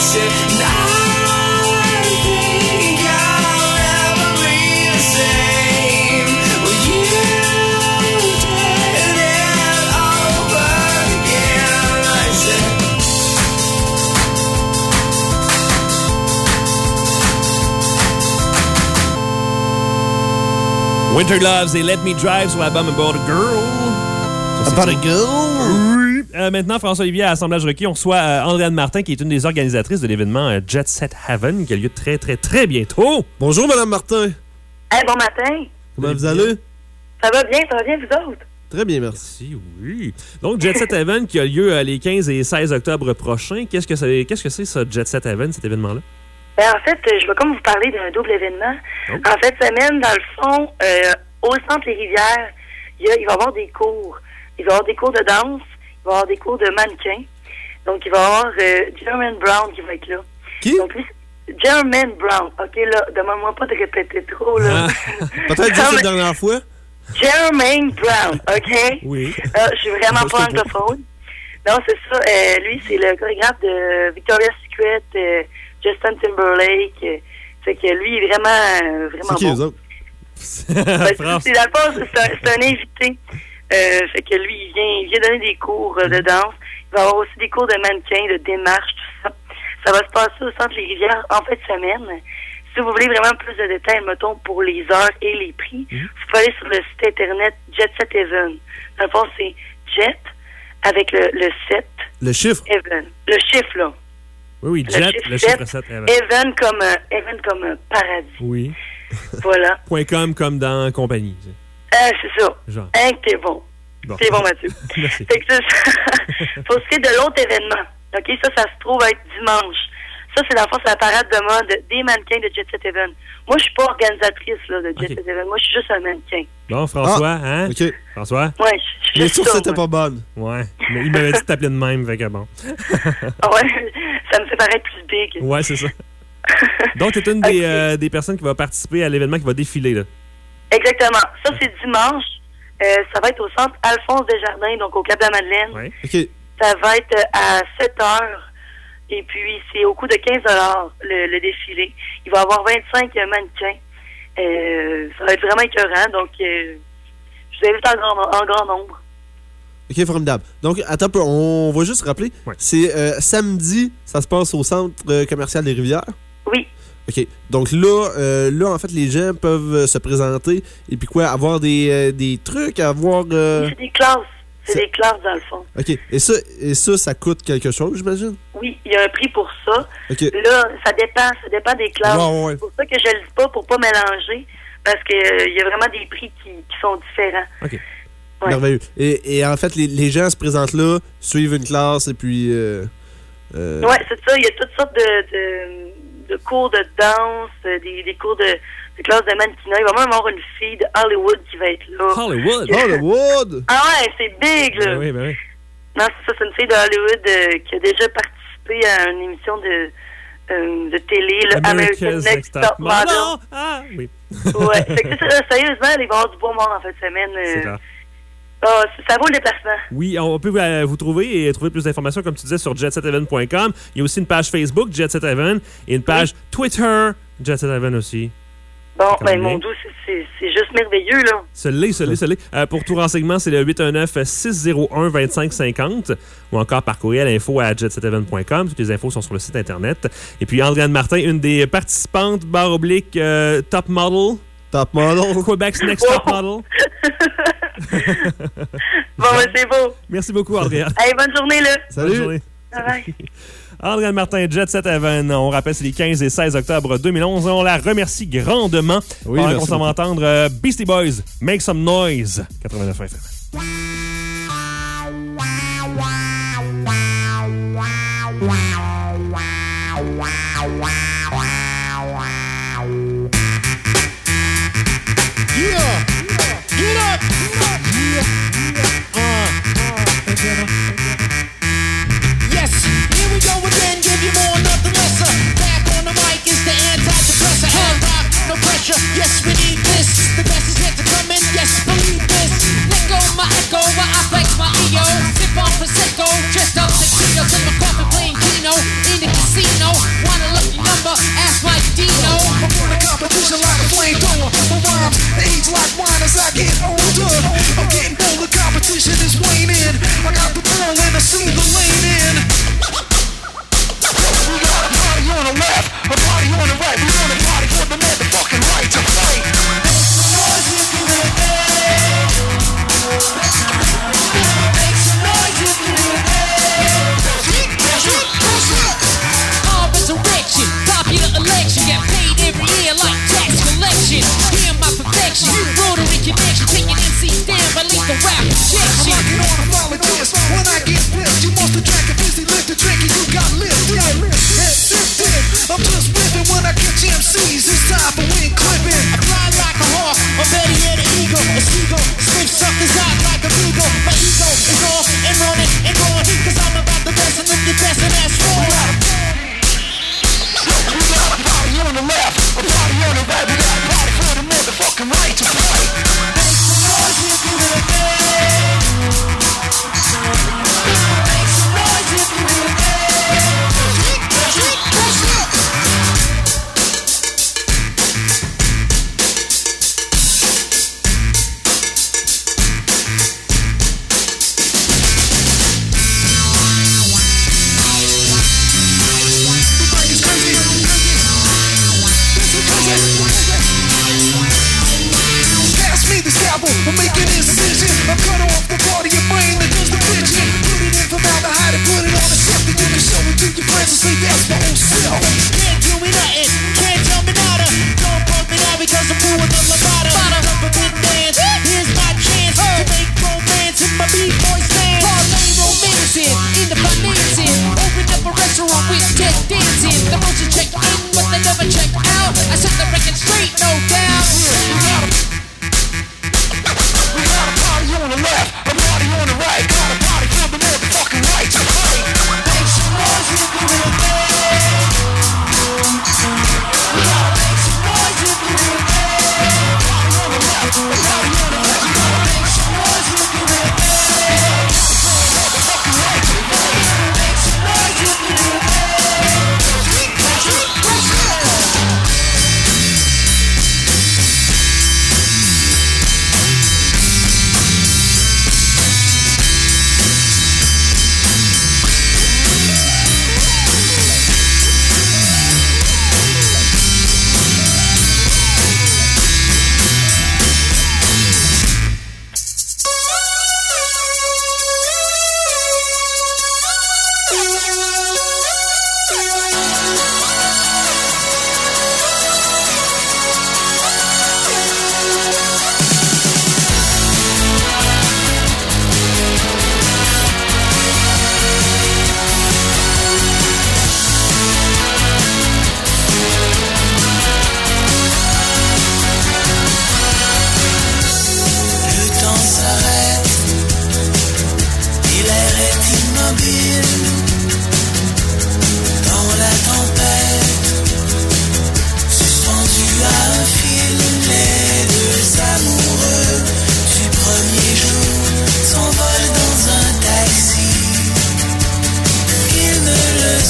said, and I think I'll never be the same. Well, you did it over again. I said, Winter Loves et Let Me Drive sur l'album About a Girl. Ça, About a girl? Maintenant, François-Olivier à Assemblage Requis, on reçoit Andréane Martin, qui est une des organisatrices de l'événement Jet Set Heaven, qui a lieu très, très, très bientôt. Bonjour, Madame Martin. Hey, bon matin. Comment vous allez? Ça va bien, vous autres? Très bien, merci. Oui. Donc, Jet Set Heaven qui a lieu les 15 et 16 octobre prochains. Qu'est-ce que c'est, ça, Jet Set Heaven, cet événement-là? Ben, en fait, je vais comme vous parler d'un double événement. Oh. En fait, semaine, dans le fond, au Centre Les Rivières, il va y avoir des cours. Il va y avoir des cours de danse, il va y avoir des cours de mannequin. Donc, il va y avoir Jermaine Brown qui va être là. Qui? Donc, lui, Jermaine Brown. OK, là, demande-moi pas de répéter trop, là. Peut-être juste la dernière fois. Jermaine Brown, OK? Oui. Je suis vraiment pas anglophone. Non, c'est ça. Lui, c'est le chorégraphe de Victoria's Secret, Justin Timberlake. Fait que lui, il est vraiment C'est qui, bon. les autres? C'est dans le fond, c'est un invité. Fait que lui, il vient donner des cours de danse. Il va avoir aussi des cours de mannequin, de démarche, tout ça. Ça va se passer au Centre Les Rivières en fin de semaine. Si vous voulez vraiment plus de détails, mettons, pour les heures et les prix, vous pouvez aller sur le site internet Jet Set Heaven. Dans le fond, c'est Jet avec le 7. Le chiffre? Heaven. Le chiffre, là. Oui, Jet, le chiffre 7. Heaven comme paradis. Oui. Voilà. .com comme dans compagnie. C'est ça. Genre. Hein, que t'es bon. Bon. C'est bon, Mathieu. Merci. Fait que ça, faut ce qui est de l'autre événement. OK, ça se trouve être dimanche. Ça, c'est dans le fond, c'est la parade de mode des mannequins de Jet Set Heaven. Moi, je suis pas organisatrice là, de Jet Set Heaven. Moi, je suis juste un mannequin. Bon, François, hein? OK. François? Ouais, je suis Les juste sources ça, c'était moi. pas bonne. Ouais. Mais il m'avait dit de t'appeler de même, fait que bon. Ah ouais, ça me fait paraître plus big. Ouais, c'est ça. Donc, tu es une des personnes qui va participer à l'événement qui va défiler, là. Exactement. Ça, c'est dimanche. Ça va être au centre Alphonse Desjardins, donc au Cap de la Madeleine. Ouais. OK. Ça va être à 7 heures. Et puis, c'est au coût de 15 $ le défilé. Il va y avoir 25 mannequins. Ça va être vraiment écœurant. Donc, je vous invite en grand nombre. OK, formidable. Donc, attends un peu, on va juste rappeler. Ouais. C'est samedi, ça se passe au Centre commercial des Rivières. Oui. OK. Donc là, en fait, les gens peuvent se présenter et puis quoi, avoir des trucs, avoir... C'est des classes. C'est des classes, dans le fond. OK. Et ça coûte quelque chose, j'imagine? Oui, il y a un prix pour ça. OK. Là, ça dépend des classes. Ouais. C'est pour ça que je le dis pas, pour pas mélanger, parce que il y a vraiment des prix qui sont différents. OK. Ouais. Merveilleux. Et en fait, les gens se présentent là, suivent une classe et puis... Oui, c'est ça. Il y a toutes sortes de cours de danse, des cours de classe de mannequinat. Il va même avoir une fille de Hollywood qui va être là. Hollywood! Hollywood! Ah ouais, c'est big, là! Ben oui. Non, c'est ça, c'est une fille de Hollywood qui a déjà participé à une émission de télé, là, American Next Top Model. Non! Ah, oui. Ouais, fait que ça, sérieusement, il va y avoir du beau monde en fin de semaine. C'est clair. Ça vaut le déplacement. Oui, on peut vous trouver et trouver plus d'informations, comme tu disais, sur jetsetheaven.com. Il y a aussi une page Facebook, Jet Set Heaven, et une page Twitter, Jet Set Heaven aussi. Bon, Quand ben, même. mon doux, c'est juste merveilleux, là. Ce l'est. Pour tout renseignement, c'est le 819-601-2550 ou encore par courriel info@jetsetheaven.com. Toutes les infos sont sur le site Internet. Et puis, Andréane Martin, une des participantes, / Top Model. Top Model. Quebec's Next Top Model. Bon, ben, c'est beau. Merci beaucoup, Andréane. Allez, bonne journée, là. Salut. Bonne journée. Bye bye. Andréane Martin, Jet Set Heaven. On rappelle, c'est les 15 et 16 octobre 2011. On la remercie grandement. Oui, Pendant merci qu'on s'en va beaucoup. entendre Beastie Boys, Make Some Noise, 89 FM. Yes, here we go again, give you more, nothing lesser. Back on the mic is the antidepressant. Hard rock, no pressure, yes, we need this. The best is yet to come in, yes, believe this. Let go my echo, while I flex my ego. Sip on Prosecco, dressed up tuxedos in my coffin playing Keno. In the casino,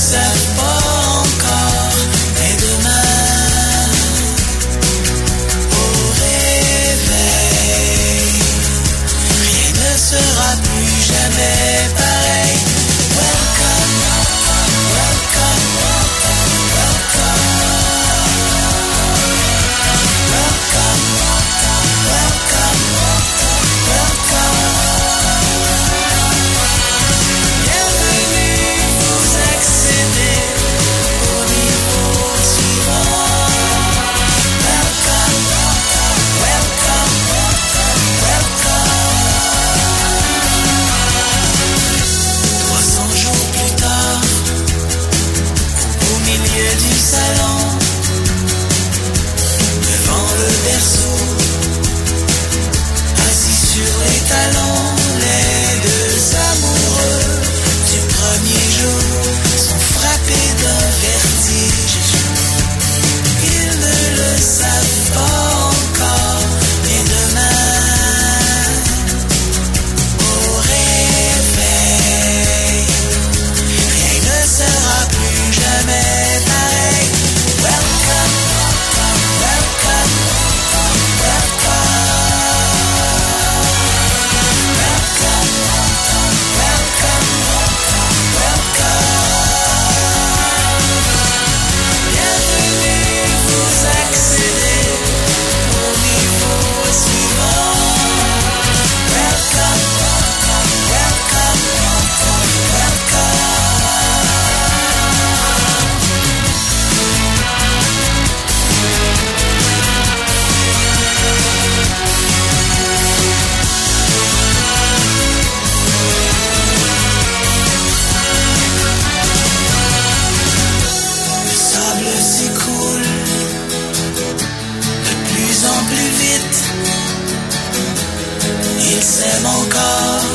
savent pas encore, mais demain, au réveil, rien ne sera plus jamais pareil. Welcome, welcome, bienvenue, vous accédez au niveau suivant. Welcome, welcome, welcome. 300 jours plus tard, au milieu du salon, devant le berceau, assis sur les talons, les deux amoureux du premier jour sont frappés d'un vertige. Ils ne le savent pas encore, mais demain, au réveil, rien ne sera plus jamais pareil. Welcome, welcome, bienvenue, vous accédez au niveau suivant. Welcome, welcome, le sable s'écoule de plus en plus vite. Ils s'aiment encore,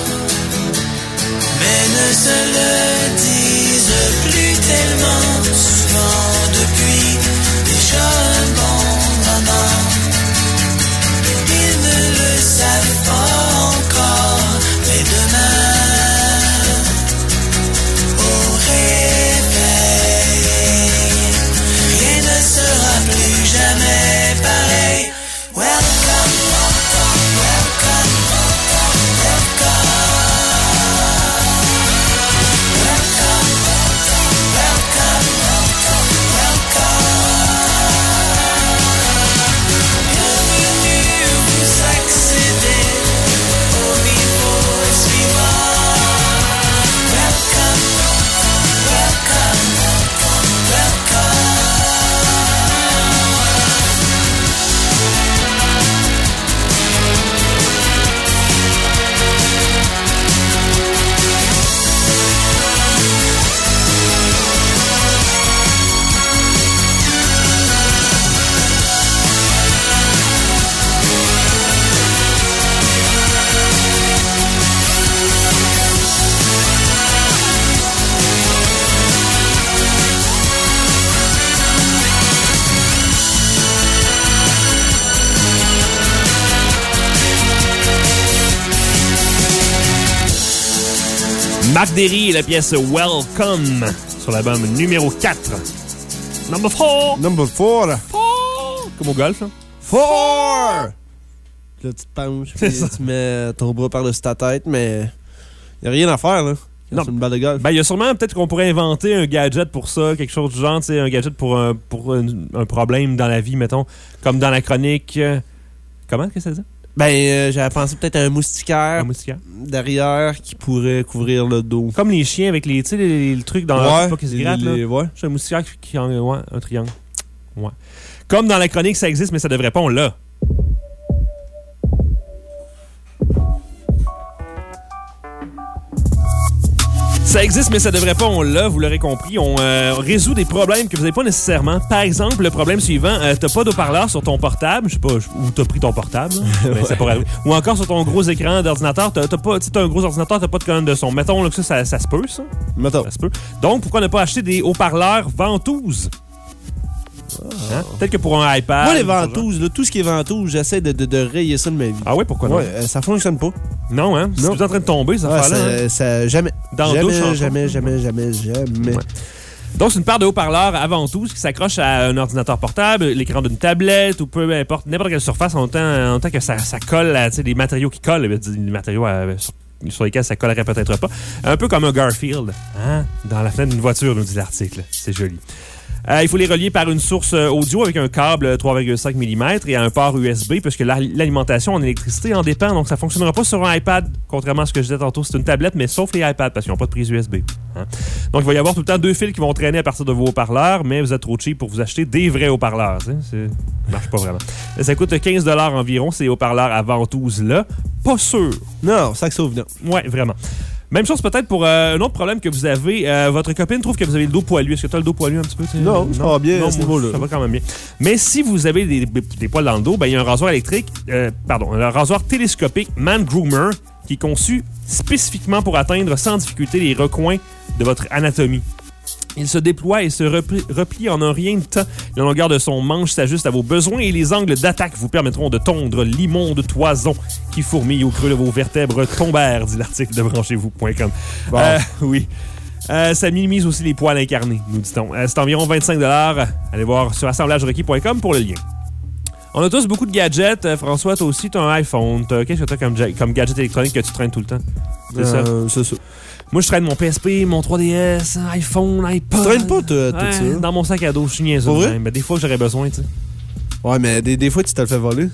mais ne se le disent plus tellement souvent depuis déjà un bon moment. Ils ne le savent pas encore, mais demain, au réveil, rien ne sera plus jamais pareil. Welcome, welcome, welcome, welcome, bienvenue, vous accédez au niveau suivant. Welcome, welcome, Marc Derry et la pièce Welcome sur l'album numéro 4. Number 4. Number 4. Comme au golf, là. 4! Là, tu te penches, puis tu mets ton bras par-dessus ta tête, mais il n'y a rien à faire, là. Non. C'est une balle de golf. Ben, il y a sûrement peut-être qu'on pourrait inventer un gadget pour ça, quelque chose du genre, tu sais, un gadget pour un problème dans la vie, mettons, comme dans la chronique. Comment, qu'est-ce que ça dit? Ben, j'avais pensé peut-être à un moustiquaire. Un moustiquaire. Derrière qui pourrait couvrir le dos. Comme les chiens avec les, tu sais, les trucs dans leur pas qui se grattent, là. Ouais. C'est un moustiquaire qui ouais, un triangle. Ouais. Comme dans la chronique, ça existe, mais ça devrait pas, on l'a. Ça existe, mais ça devrait pas, on l'a, vous l'aurez compris. On résout des problèmes que vous n'avez pas nécessairement. Par exemple, le problème suivant, t'as pas d'haut-parleur sur ton portable, je sais pas où t'as pris ton portable, mais ça pourrait arriver. Ou encore sur ton gros écran d'ordinateur, t'as un gros ordinateur, t'as pas de colonne de son. Mettons là, que ça se peut, ça. Mettons. Ça se peut. Donc, pourquoi ne pas acheter des haut-parleurs ventouses? Hein? Peut-être que pour un iPad. Moi, les ventouses, là, tout ce qui est ventouse, j'essaie de rayer ça de ma vie. Ah ouais, pourquoi non? Ouais, ça fonctionne pas. Non, hein? C'est Non. tout en train de tomber, ça affaire-là. Hein? Jamais. Dans la douche, en jamais. Ouais. Donc, c'est une paire de haut-parleurs avant tout, qui s'accroche à un ordinateur portable, l'écran d'une tablette ou peu importe, n'importe quelle surface, en tant que ça colle à des matériaux qui collent, des matériaux sur lesquels ça collerait peut-être pas. Un peu comme un Garfield, hein? Dans la fenêtre d'une voiture, nous dit l'article. C'est joli. Il faut les relier par une source audio avec un câble 3,5 mm et un port USB, puisque l'alimentation en électricité en dépend. Donc, ça ne fonctionnera pas sur un iPad, contrairement à ce que je disais tantôt. C'est une tablette, mais sauf les iPads, parce qu'ils n'ont pas de prise USB. Hein? Donc, il va y avoir tout le temps 2 fils qui vont traîner à partir de vos haut-parleurs, mais vous êtes trop cheap pour vous acheter des vrais haut-parleurs. Ça marche pas vraiment. Ça coûte 15 $ environ, ces haut-parleurs à ventouses-là. Pas sûr. Non, sac sauve. Ouais, vraiment. Même chose peut-être pour un autre problème que vous avez. Votre copine trouve que vous avez le dos poilu. Est-ce que tu as le dos poilu un petit peu? Non, ça va bien à ce niveau-là. Ça va quand même bien. Mais si vous avez des poils dans le dos, ben, il y a un rasoir électrique, un rasoir télescopique Man Groomer qui est conçu spécifiquement pour atteindre sans difficulté les recoins de votre anatomie. Il se déploie et se replie en un rien de temps. La longueur de son manche s'ajuste à vos besoins et les angles d'attaque vous permettront de tondre l'immonde toison qui fourmille au creux de vos vertèbres tombères, dit l'article de branchez-vous.com. Bon. Oui. Ça minimise aussi les poils incarnés, nous dit-on. C'est environ 25 $. Allez voir sur assemblagerequis.com pour le lien. On a tous beaucoup de gadgets. François, toi aussi, tu as un iPhone. Qu'est-ce que tu as comme gadget électronique que tu traînes tout le temps? C'est ça? C'est ça. Moi, je traîne mon PSP, mon 3DS, iPhone, iPod. Tu traînes pas tout ça? Dans mon sac à dos, je suis niaiseux. Mais des fois, j'aurais besoin, tu sais. Ouais, mais des fois, tu te le fais voler.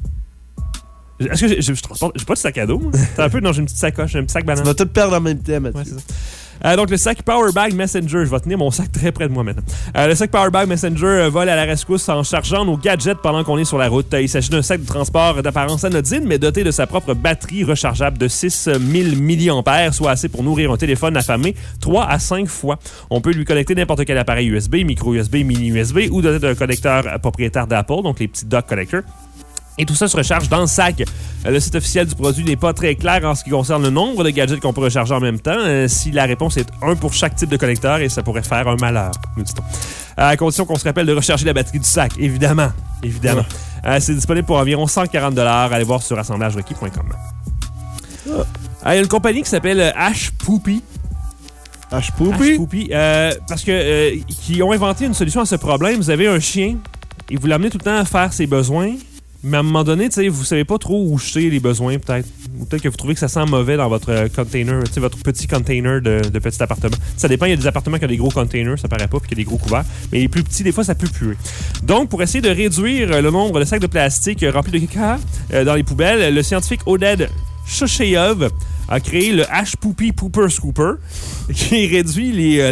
Est-ce que je transporte... J'ai pas de sac à dos, moi. C'est un peu dans une petite sacoche, un petit sac banane. Tu vas tout perdre en même temps, Mathieu. Ouais, c'est ça. Donc, le sac Powerbag Messenger. Je vais tenir mon sac très près de moi maintenant. Le sac Powerbag Messenger vole à la rescousse en chargeant nos gadgets pendant qu'on est sur la route. Il s'agit d'un sac de transport d'apparence anodine, mais doté de sa propre batterie rechargeable de 6000 mAh, soit assez pour nourrir un téléphone affamé 3 à 5 fois. On peut lui connecter n'importe quel appareil USB, micro USB, mini USB ou doté d'un connecteur propriétaire d'Apple, donc les petits dock connectors. Et tout ça se recharge dans le sac. Le site officiel du produit n'est pas très clair en ce qui concerne le nombre de gadgets qu'on peut recharger en même temps. Si la réponse est 1 pour chaque type de connecteur, et ça pourrait faire un malheur, nous dit-on. À condition qu'on se rappelle de recharger la batterie du sac, évidemment. C'est disponible pour environ 140 $. Allez voir sur assemblagerequis.com. Il y a une compagnie qui s'appelle Ashpoopy. Ashpoopy? Parce que qui ont inventé une solution à ce problème. Vous avez un chien et vous l'amenez tout le temps à faire ses besoins. Mais à un moment donné, vous savez pas trop où jeter les besoins, peut-être. Ou peut-être que vous trouvez que ça sent mauvais dans votre container, votre petit container de petit appartement. Ça dépend, il y a des appartements qui ont des gros containers, ça paraît pas, puis qu'il y a des gros couverts. Mais les plus petits, des fois, ça peut puer. Donc, pour essayer de réduire le nombre de sacs de plastique remplis de caca dans les poubelles, le scientifique Oded Shosheyev a créé le Ashpoopy Pooper Scooper, qui réduit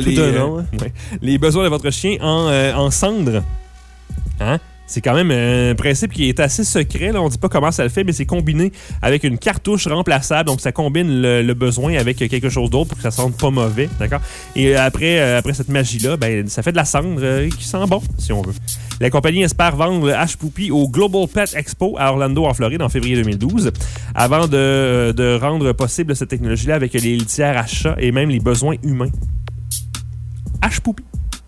les besoins de votre chien en cendres. Hein? C'est quand même un principe qui est assez secret. Là. On ne dit pas comment ça le fait, mais c'est combiné avec une cartouche remplaçable. Donc, ça combine le besoin avec quelque chose d'autre pour que ça sente pas mauvais. D'accord? Et après cette magie-là, ben, ça fait de la cendre qui sent bon, si on veut. La compagnie espère vendre le Ashpoopy au Global Pet Expo à Orlando, en Floride, en février 2012, avant de rendre possible cette technologie-là avec les litières à chats et même les besoins humains. Ashpoopy.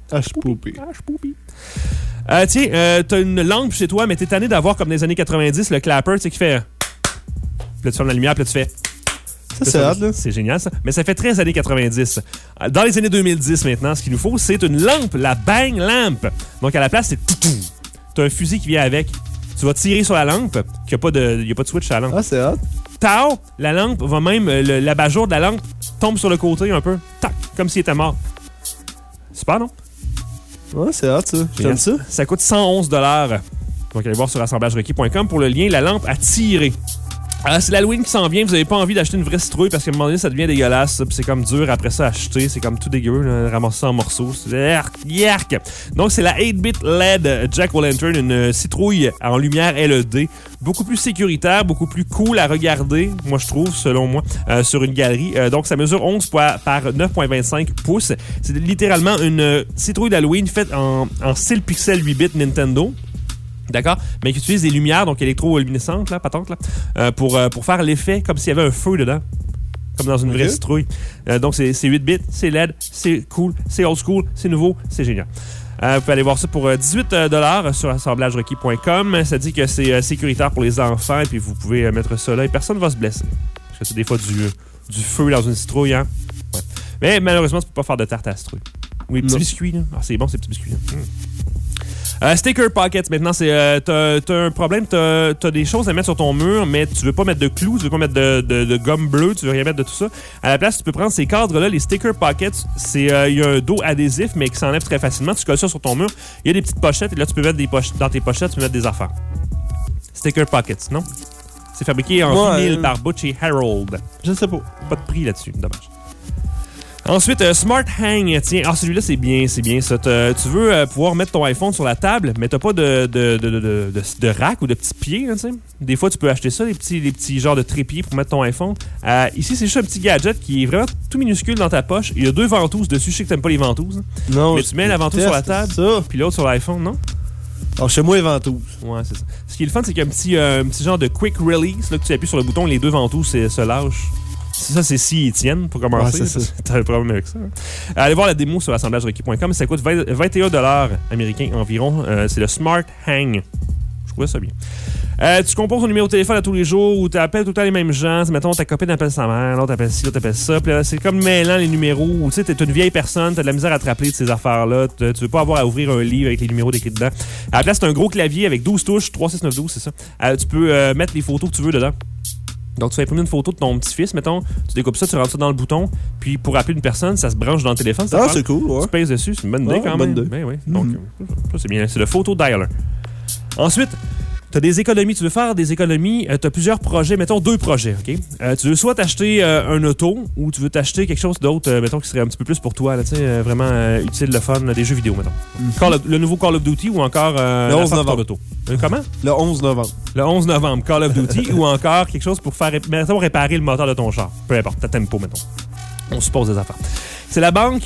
T'as une lampe chez toi, mais t'es tanné d'avoir, comme dans les années 90, le clapper, tu sais, qui fait... Puis là, tu fermes la lumière, puis là, tu fais... Ça, c'est hot, là. C'est génial, ça. Mais ça fait 13 années 90. Dans les années 2010, maintenant, ce qu'il nous faut, c'est une lampe, la Bang Lamp. Donc, à la place, c'est... T'as un fusil qui vient avec. Tu vas tirer sur la lampe, qu'il n'y a pas de switch à la lampe. Ah, c'est hot. Tao, la lampe va même... l'abat-jour de la lampe tombe sur le côté un peu. Tac, comme s'il était mort. Super, non? Ouais, c'est hot, ça. J'aime ça. Ça coûte 111 $. Donc, allez voir sur assemblagerequis.com pour le lien. La lampe à tirer. C'est l'Halloween qui s'en vient. Vous n'avez pas envie d'acheter une vraie citrouille parce qu'à un moment donné, ça devient dégueulasse. Puis c'est comme dur après ça à acheter. C'est comme tout dégueu. Là, ramasser ça en morceaux. Yark! Donc, c'est la 8-bit LED Jack-O-Lantern, une citrouille en lumière LED. Beaucoup plus sécuritaire, beaucoup plus cool à regarder, moi je trouve, selon moi, sur une galerie. Donc, ça mesure 11 par 9,25 pouces. C'est littéralement une citrouille d'Halloween faite en style pixel 8-bit Nintendo. D'accord? Mais qui utilise des lumières, donc électroluminescentes, là, patentes, là, pour faire l'effet comme s'il y avait un feu dedans. Comme dans une vraie citrouille. Donc, c'est 8 bits, c'est LED, c'est cool, c'est old school, c'est nouveau, c'est génial. Vous pouvez aller voir ça pour 18 $ sur assemblagerequis.com. Ça dit que c'est sécuritaire pour les enfants et puis vous pouvez mettre ça là et personne ne va se blesser. Parce que c'est des fois du feu dans une citrouille, hein? Ouais. Mais malheureusement, tu peux pas faire de tarte à la citrouille. Ou les petits biscuits, là. Ah, c'est bon, ces petits biscuits, là. Sticker Pockets, maintenant, c'est t'as un problème, t'as des choses à mettre sur ton mur, mais tu veux pas mettre de clous, tu veux pas mettre de gomme bleue, tu veux rien mettre de tout ça. À la place, tu peux prendre ces cadres-là, les Sticker Pockets, il y a un dos adhésif, mais qui s'enlève très facilement. Tu colles ça sur ton mur. Il y a des petites pochettes, et là, tu peux mettre dans tes pochettes, tu peux mettre des affaires. Sticker Pockets, non? C'est fabriqué en vinyle par Butch et Harold. Je sais pas. Pas de prix là-dessus, dommage. Ensuite, Smart Hang. Tiens, celui-là, c'est bien ça. Tu veux pouvoir mettre ton iPhone sur la table, mais t'as pas de rack ou de petits pieds, hein, tu sais. Des fois, tu peux acheter ça, des petits genres de trépieds pour mettre ton iPhone. Ici, c'est juste un petit gadget qui est vraiment tout minuscule dans ta poche. Il y a 2 ventouses dessus. Je sais que t'aimes pas les ventouses. Hein. Non. Mais tu mets la ventouse sur la table, puis l'autre sur l'iPhone, non? Alors, chez moi, les ventouses. Ouais, c'est ça. Ce qui est le fun, c'est qu'il y a un petit genre de quick release, là, que tu appuies sur le bouton, les 2 ventouses se lâchent. Ça, c'est si ils tiennent, pour commencer. Ouais, c'est ça. T'as un problème avec ça. Hein? Allez voir la démo sur assemblagerequis.com. Ça coûte 21 $ américains environ. C'est le Smart Hang. Je trouvais ça bien. Tu composes ton numéro de téléphone à tous les jours ou tu appelles tout le temps les mêmes gens. Mettons, ta copine appelle sa mère, l'autre appelle ci, l'autre appelle ça. Puis là, c'est comme mêlant les numéros. Ou tu sais, t'es une vieille personne, t'as de la misère à te rappeler de ces affaires-là. Tu veux pas avoir à ouvrir un livre avec les numéros décrits dedans. À la place, c'est un gros clavier avec 12 touches, 3, 6, 9, 12, c'est ça. Tu peux mettre les photos que tu veux dedans. Donc, tu vas imprimer une photo de ton petit-fils, mettons, tu découpes ça, tu rentres ça dans le bouton, puis pour appeler une personne, ça se branche dans le téléphone. C'est cool, ouais. Tu pèses dessus, c'est une bonne idée quand même. Ben, oui. Donc, ça, c'est bien. C'est le photo dialer. Ensuite, tu as des économies. Tu veux faire des économies. Tu as plusieurs projets. Mettons 2 projets, OK? Tu veux soit t'acheter un auto ou tu veux t'acheter quelque chose d'autre, mettons, qui serait un petit peu plus pour toi, tu sais, vraiment utile, le fun, des jeux vidéo, mettons. Le nouveau Call of Duty ou encore le 11 novembre. Auto. Comment? Le 11 novembre. Le 11 novembre, Call of Duty ou encore quelque chose pour faire, mettons, réparer le moteur de ton char. Peu importe, ta tempo, mettons. On suppose des affaires. C'est la banque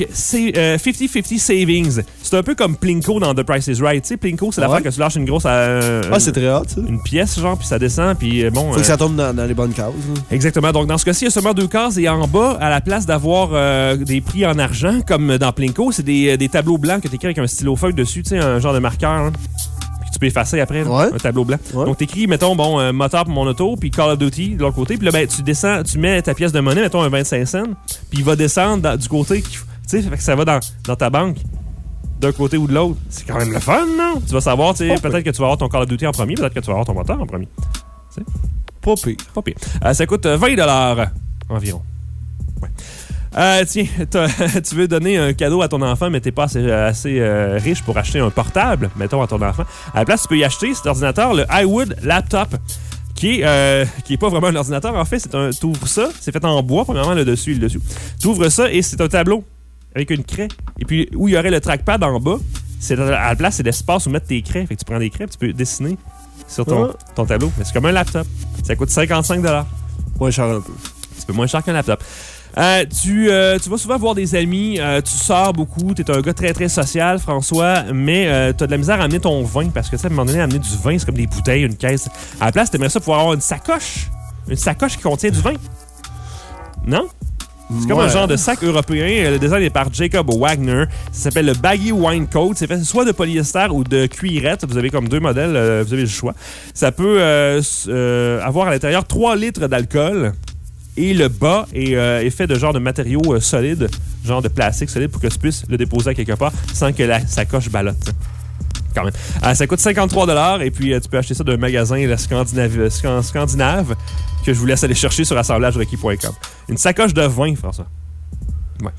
50-50 Savings. C'est un peu comme Plinko dans The Price is Right. Tu sais, Plinko, c'est l'affaire que tu lâches une grosse... c'est très hot, ça. Une pièce, genre, puis ça descend, puis bon... Faut que ça tombe dans les bonnes cases. Hein. Exactement. Donc, dans ce cas-ci, il y a seulement 2 cases et en bas, à la place d'avoir des prix en argent, comme dans Plinko, c'est des tableaux blancs que tu écris avec un stylo feuille dessus, tu sais, un genre de marqueur, hein. Tu peux effacer après, un tableau blanc. Ouais. Donc, t'écris, mettons, moteur pour mon auto, puis Call of Duty de l'autre côté. Puis là, ben, tu descends, tu mets ta pièce de monnaie, mettons un 25 cents, puis il va descendre du côté, tu sais, fait que ça va dans ta banque, d'un côté ou de l'autre. C'est quand même le fun, non? Tu vas savoir, tu sais, peut-être que tu vas avoir ton Call of Duty en premier, peut-être que tu vas avoir ton moteur en premier. T'sais? Pas pire. Pas pire. Ça coûte 20 $ environ. Ouais. Tiens, tu veux donner un cadeau à ton enfant, mais t'es pas assez riche pour acheter un portable, mettons, à ton enfant. À la place, tu peux y acheter cet ordinateur, le iWood Laptop, qui est pas vraiment un ordinateur. En fait, t'ouvres ça, c'est fait en bois, premièrement, le dessus et le dessous. T'ouvres ça et c'est un tableau avec une craie. Et puis, où il y aurait le trackpad en bas, à la place, c'est l'espace où mettre tes craies. Fait que tu prends des craies, tu peux dessiner sur ton tableau. Mais c'est comme un laptop. Ça coûte 55 $. Moins cher un peu. C'est un peu moins cher qu'un laptop. Tu vas souvent voir des amis, tu sors beaucoup, t'es un gars très très social, François, mais t'as de la misère à amener ton vin parce que tu sais, à un moment donné, amener du vin, c'est comme des bouteilles, une caisse. À la place, t'aimerais ça pouvoir avoir une sacoche qui contient du vin. Non? C'est comme un genre de sac européen. Le design est par Jacob Wagner. Ça s'appelle le Baggy Wine Coat. C'est fait soit de polyester ou de cuirette. Vous avez comme 2 modèles. Vous avez le choix. Ça peut avoir à l'intérieur 3 litres d'alcool. Et le bas est fait de genre de matériaux solides, genre de plastique solide, pour que tu puisses le déposer à quelque part sans que la sacoche ballotte. Quand même. Ça coûte 53 $ et puis tu peux acheter ça d'un magasin scandinave que je vous laisse aller chercher sur assemblagerequis.com. Une sacoche de vin, François. Ouais.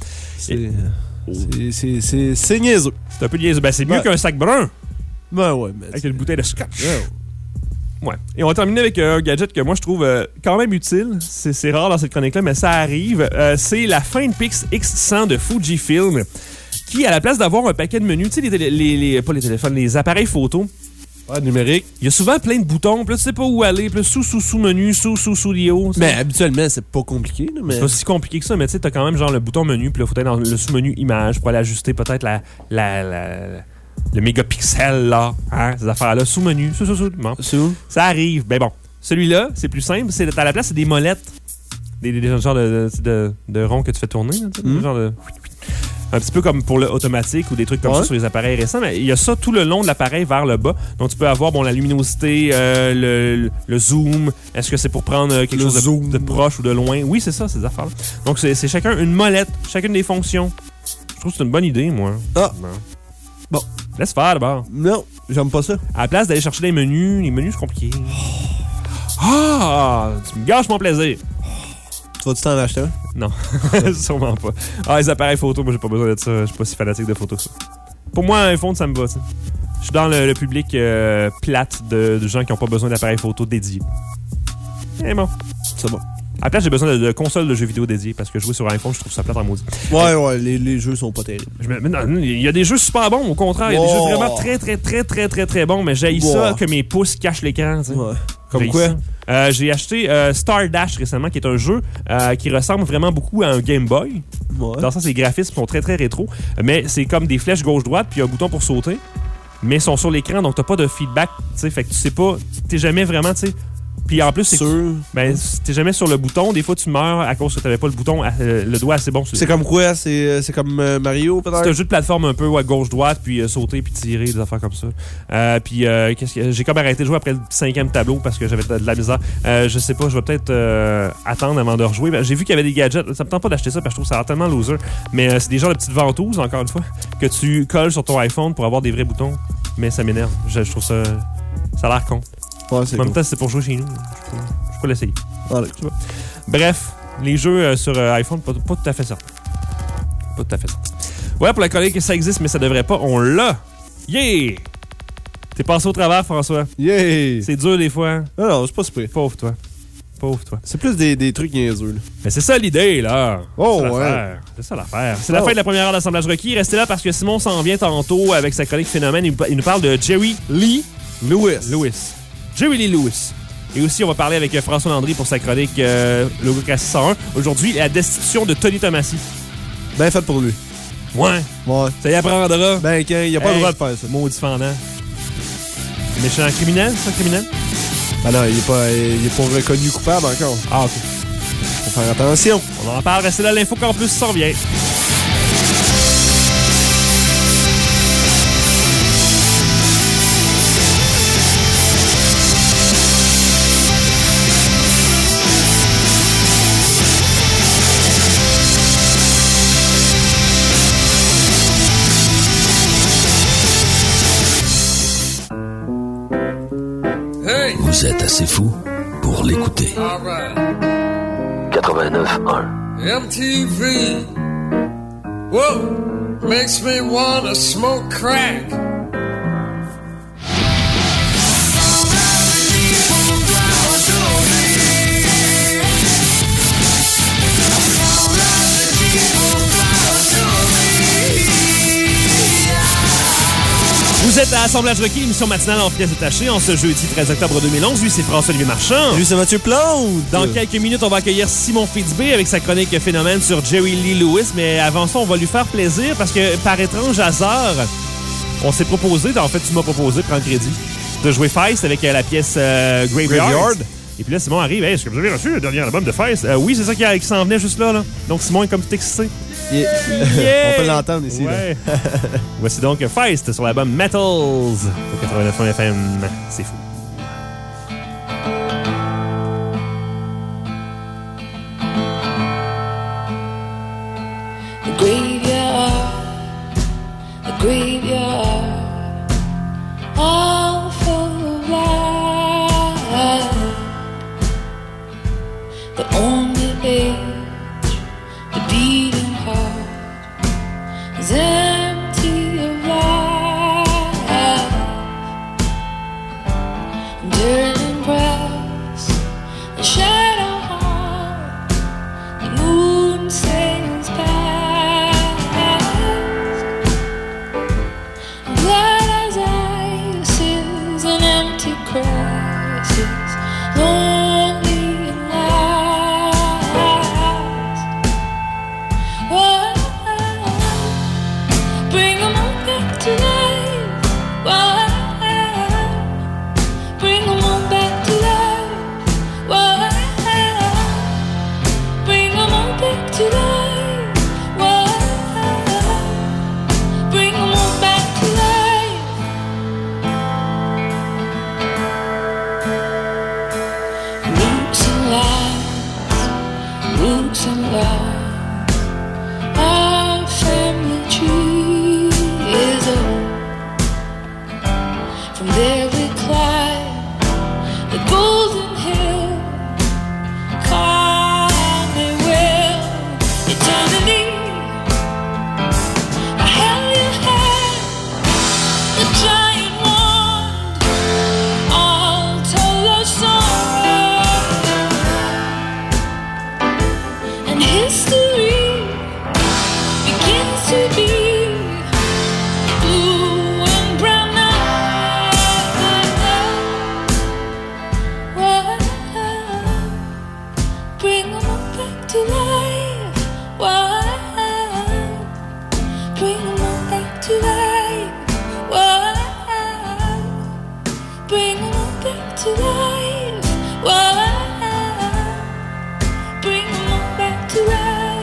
C'est niaiseux. C'est un peu niaiseux. Ben, c'est mieux qu'un sac brun. Ben ouais. Mais avec une bouteille de scotch. Ouais. Et on va terminer avec un gadget que moi je trouve quand même utile. C'est rare dans cette chronique-là, mais ça arrive. C'est la FinePix X100 de Fujifilm qui, à la place d'avoir un paquet de menus, tu sais, pas les téléphones, les appareils photo. Ouais, numérique. Il y a souvent plein de boutons, puis là, tu sais pas où aller, puis là, sous-menu, sous-studio. Mais habituellement, c'est pas compliqué. Là, mais... C'est pas si compliqué que ça, mais tu sais, t'as quand même genre le bouton menu, puis là, faut aller dans le sous-menu image pour aller ajuster peut-être le mégapixel, là, hein, ces affaires-là, sous-menu, bon. Ça arrive. Ben bon, celui-là, c'est plus simple. À la place, c'est des molettes. Des genres de ronds que tu fais tourner. Là, genre de... Un petit peu comme pour le automatique ou des trucs comme ça sur les appareils récents. Mais il y a ça tout le long de l'appareil vers le bas. Donc, tu peux avoir la luminosité, le zoom. Est-ce que c'est pour prendre quelque chose de proche ou de loin? Oui, c'est ça, ces affaires-là. Donc, c'est chacun une molette, chacune des fonctions. Je trouve que c'est une bonne idée, moi. Ah! Bon. Laisse faire, d'abord. Non, j'aime pas ça. À la place d'aller chercher les menus, c'est compliqué. Ah! Tu me gâches mon plaisir. Tu vas-tu t'en acheter un? Non, sûrement pas. Ah, les appareils photo, moi, j'ai pas besoin de ça. Je suis pas si fanatique de photos que ça. Pour moi, un iPhone, ça me va, ça. Je suis dans le public plate de gens qui n'ont pas besoin d'appareils photo dédiés. Et bon. C'est bon. À la place, j'ai besoin de consoles de jeux vidéo dédiées parce que jouer sur iPhone, je trouve ça plate en maudit. Ouais, les jeux sont pas terribles. Il y a des jeux super bons, au contraire. Il y a des jeux vraiment très bons, mais j'ai ça que mes pouces cachent l'écran. Ouais. Comme quoi? J'ai acheté Star Dash récemment, qui est un jeu qui ressemble vraiment beaucoup à un Game Boy. Ouais. Dans le sens, les graphismes sont très rétro, mais c'est comme des flèches gauche-droite, puis un bouton pour sauter. Mais ils sont sur l'écran, donc t'as pas de feedback, tu sais, fait que tu sais pas, t'es jamais vraiment, tu sais. Puis en plus, c'est t'es jamais sur le bouton. Des fois, tu meurs à cause que t'avais pas le bouton, le doigt assez bon. C'est comme quoi? C'est comme Mario, peut-être? C'est un jeu de plateforme un peu gauche-droite, puis sauter, puis tirer, des affaires comme ça. Puis j'ai comme arrêté de jouer après le 5e tableau parce que j'avais de la misère. Je sais pas, je vais peut-être attendre avant de rejouer. J'ai vu qu'il y avait des gadgets. Ça me tente pas d'acheter ça parce que je trouve ça tellement loser. Mais c'est des genres de petites ventouses, encore une fois, que tu colles sur ton iPhone pour avoir des vrais boutons. Mais ça m'énerve. Je trouve ça... Ça a l'air con. Ouais, en même temps, c'est pour jouer chez nous. Je peux l'essayer. Voilà. Bref, les jeux sur iPhone, pas tout à fait ça. Pas tout à fait ça. Ouais, pour la collègue que ça existe, mais ça devrait pas. On l'a! Yeah! T'es passé au travers, François. Yeah! C'est dur des fois. Non, c'est pas super. Pauvre toi. C'est plus des trucs niaiseux. Mais c'est ça l'idée, là. Oh, c'est ouais. C'est ça l'affaire. C'est la fin de la première heure d'assemblage requis. Restez là parce que Simon s'en vient tantôt avec sa chronique Phénomène. Il nous parle de Jerry Lee Lewis. Jerry Lee Lewis. Et aussi, on va parler avec François Landry pour sa chronique Logo 601. Aujourd'hui, la destitution de Tony Tomassi. Ben fait pour lui. Ouais. Ça y apprendra. Ben, il a pas le droit de faire ça. Maudit fendant. Méchant criminel, ça, criminel? Ben non, il est pas reconnu coupable encore. Ah, OK. Faut faire attention. On en parle. Restez là, l'info Campus s'en vient. Vous êtes assez fou pour l'écouter. 89.1 MTV. Whoa, makes me wanna smoke crack. Vous êtes à Assemblage requis, émission matinale en pièces détachées en ce jeudi 13 octobre 2011. Lui, c'est François-Olivier Marchand. Lui, c'est Mathieu Plante. Dans quelques minutes, on va accueillir Simon Fitzbé avec sa chronique Phénomène sur Jerry Lee Lewis. Mais avant ça, on va lui faire plaisir parce que, par étrange hasard, on s'est proposé, en fait, tu m'as proposé, prends le crédit, de jouer Feist avec la pièce Graveyard. Et puis là, Simon arrive. Hey, est-ce que vous avez reçu le dernier album de Feist? Oui, c'est ça qui s'en venait juste là. Donc, Simon est comme tout excité. Yeah. On peut l'entendre ici. Ouais. Voici donc Feist sur l'album Metals au 89.1 FM. C'est fou. The graveyard, all full of light. The only age, the beating heart is empty of life. Turning brass, the shadow hard, the moon sails past. Blood as ice is an empty crisis, lonely and last. Oh, to be blue and brown now. Bring them all back to life. Why? Bring them all back to life. Why? Bring them all back to life. Why? Bring them all back to life.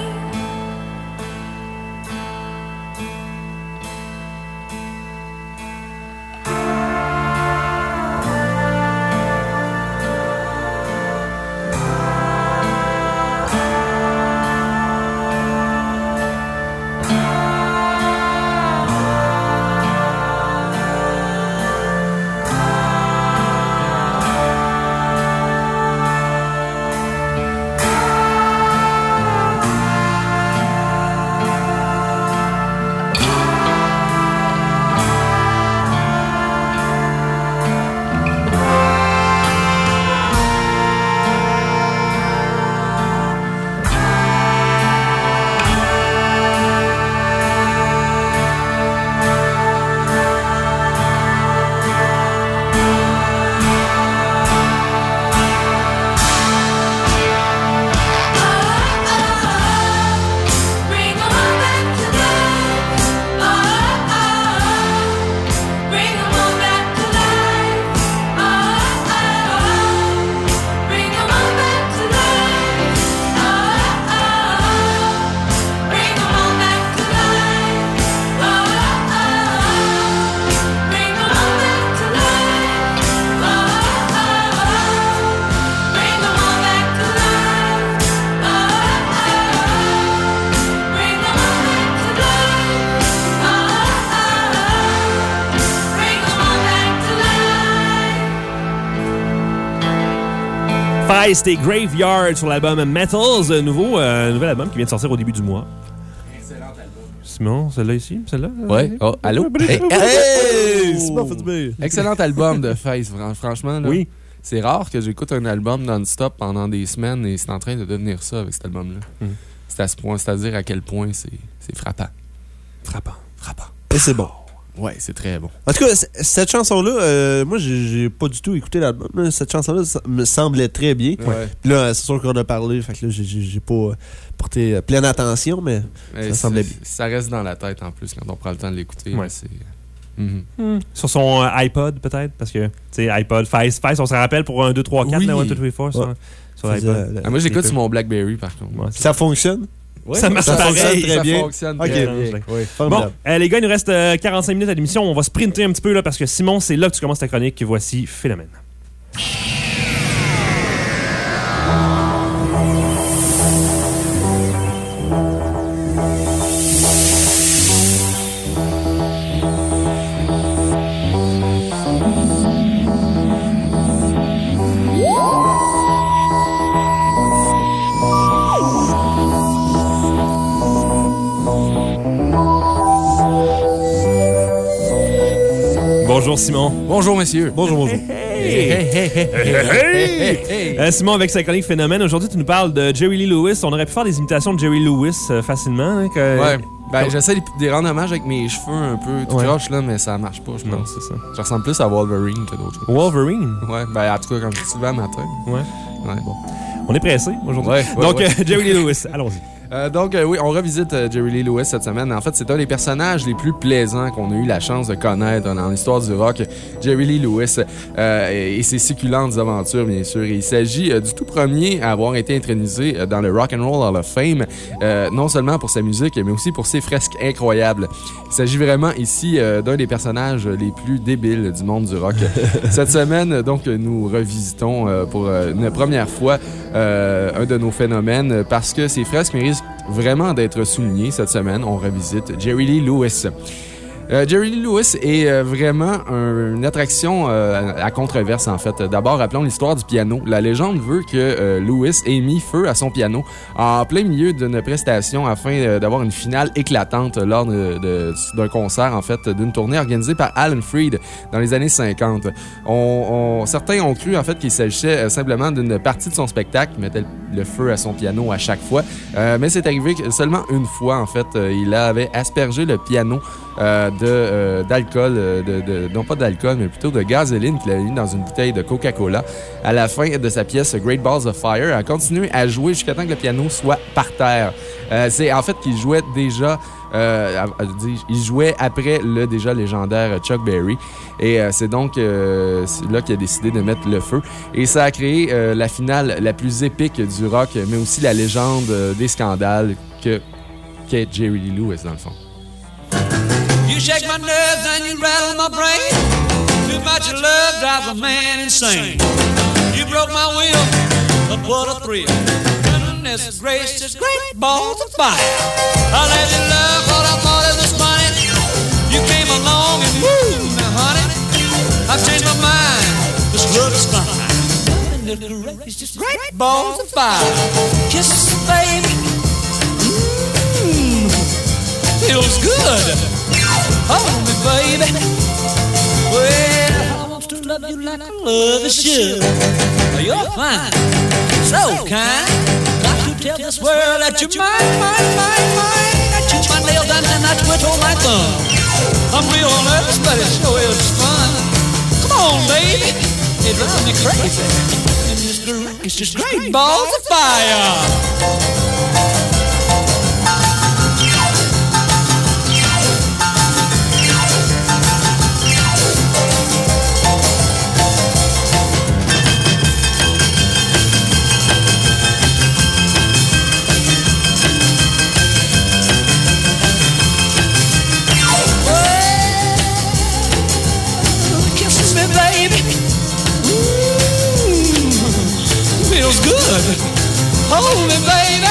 Feist et Graveyard sur l'album Metals, nouvel album qui vient de sortir au début du mois. Excellent album. Simon, celle-là ici? Celle-là? Ouais. Oh, allô? Hey! Simon Fitzbé. Excellent album de Feist, franchement. Là, oui. C'est rare que j'écoute un album non-stop pendant des semaines et c'est en train de devenir ça avec cet album-là. C'est à ce point, c'est-à-dire à quel point c'est frappant. Frappant. Et c'est bon. Ouais, c'est très bon. En tout cas, cette chanson-là, moi, j'ai pas du tout écouté l'album. Cette chanson-là me semblait très bien. Ouais. Puis là, c'est sûr qu'on a parlé, fait que là, j'ai pas porté pleine attention, mais ça semblait bien. Ça reste dans la tête en plus quand on prend le temps de l'écouter. Ouais. C'est... Sur son iPod, peut-être, parce que, tu sais, iPod, Feist, on se rappelle pour 1, 2, 3, 4, 1, 2, 3, 4 sur iPod. Moi, j'écoute sur mon BlackBerry, par contre. Ouais, ça fonctionne? Ouais, ça marche pareil. Très bien. Ça fonctionne très bien. Oui. Bon, les gars, il nous reste 45 minutes à l'émission. On va sprinter un petit peu là, parce que Simon, c'est là que tu commences ta chronique. Voici Phénomène. Bonjour Simon. Bonjour messieurs. Bonjour. Simon, avec sa chronique Phénomène, aujourd'hui tu nous parles de Jerry Lee Lewis. On aurait pu faire des imitations de Jerry Lewis facilement. Hein, ouais. Ben, j'essaie de rendre hommage avec mes cheveux un peu tout croche, là, mais ça marche pas, je pense. Non, c'est ça. Je ressemble plus à Wolverine que d'autres choses. Wolverine? Ouais, ben en tout cas, quand je suis souvent matin. Ouais. Bon. On est pressé aujourd'hui. Ouais, donc, Jerry Lee Lewis, allons-y. Oui, on revisite Jerry Lee Lewis cette semaine. En fait, c'est un des personnages les plus plaisants qu'on a eu la chance de connaître dans l'histoire du rock, Jerry Lee Lewis et ses succulentes aventures, bien sûr. Et il s'agit du tout premier à avoir été intronisé dans le Rock and Roll Hall of Fame, non seulement pour sa musique, mais aussi pour ses fresques incroyables. Il s'agit vraiment ici d'un des personnages les plus débiles du monde du rock. Cette semaine, donc, nous revisitons pour une première fois un de nos phénomènes parce que ses fresques méritent vraiment d'être souligné cette semaine. On revisite Jerry Lee Lewis. Jerry Lee Lewis est vraiment une attraction à controverse, en fait. D'abord, rappelons l'histoire du piano. La légende veut que Lewis ait mis feu à son piano en plein milieu d'une prestation afin d'avoir une finale éclatante lors d'un concert, en fait, d'une tournée organisée par Alan Freed dans les années 50. Certains ont cru, en fait, qu'il s'agissait simplement d'une partie de son spectacle, qui mettait le feu à son piano à chaque fois. Mais c'est arrivé seulement une fois, en fait. Il avait aspergé le piano d'alcool, non pas d'alcool, mais plutôt de gasoline qu'il avait mis dans une bouteille de Coca-Cola. À la fin de sa pièce Great Balls of Fire, a continué à jouer jusqu'à temps que le piano soit par terre. C'est en fait qu'il jouait déjà... il jouait après le déjà légendaire Chuck Berry. Et c'est donc c'est là qu'il a décidé de mettre le feu. Et ça a créé la finale la plus épique du rock, mais aussi la légende des scandales qu'est Jerry Lee Lewis, dans le fond. You shake my nerves and you rattle my brain. Too much love drives a man insane. You broke my will, but what a thrill. Goodness gracious, great balls of fire. I let you love what I thought it was funny. You came along and woo, now honey, I've changed my mind. This love is fine. Goodness gracious, great balls of fire. Kisses, baby. Feels good. Hold me, baby. Well, I want to love you like I love a should. You're fine, so kind. Got to tell this world that you're mine. I chew my nails and I twiddle my thumb. I'm real nervous, but it sure is fun. Come on, baby. It drives me crazy. And this girl is just great balls of fire. Good. Hold me, baby.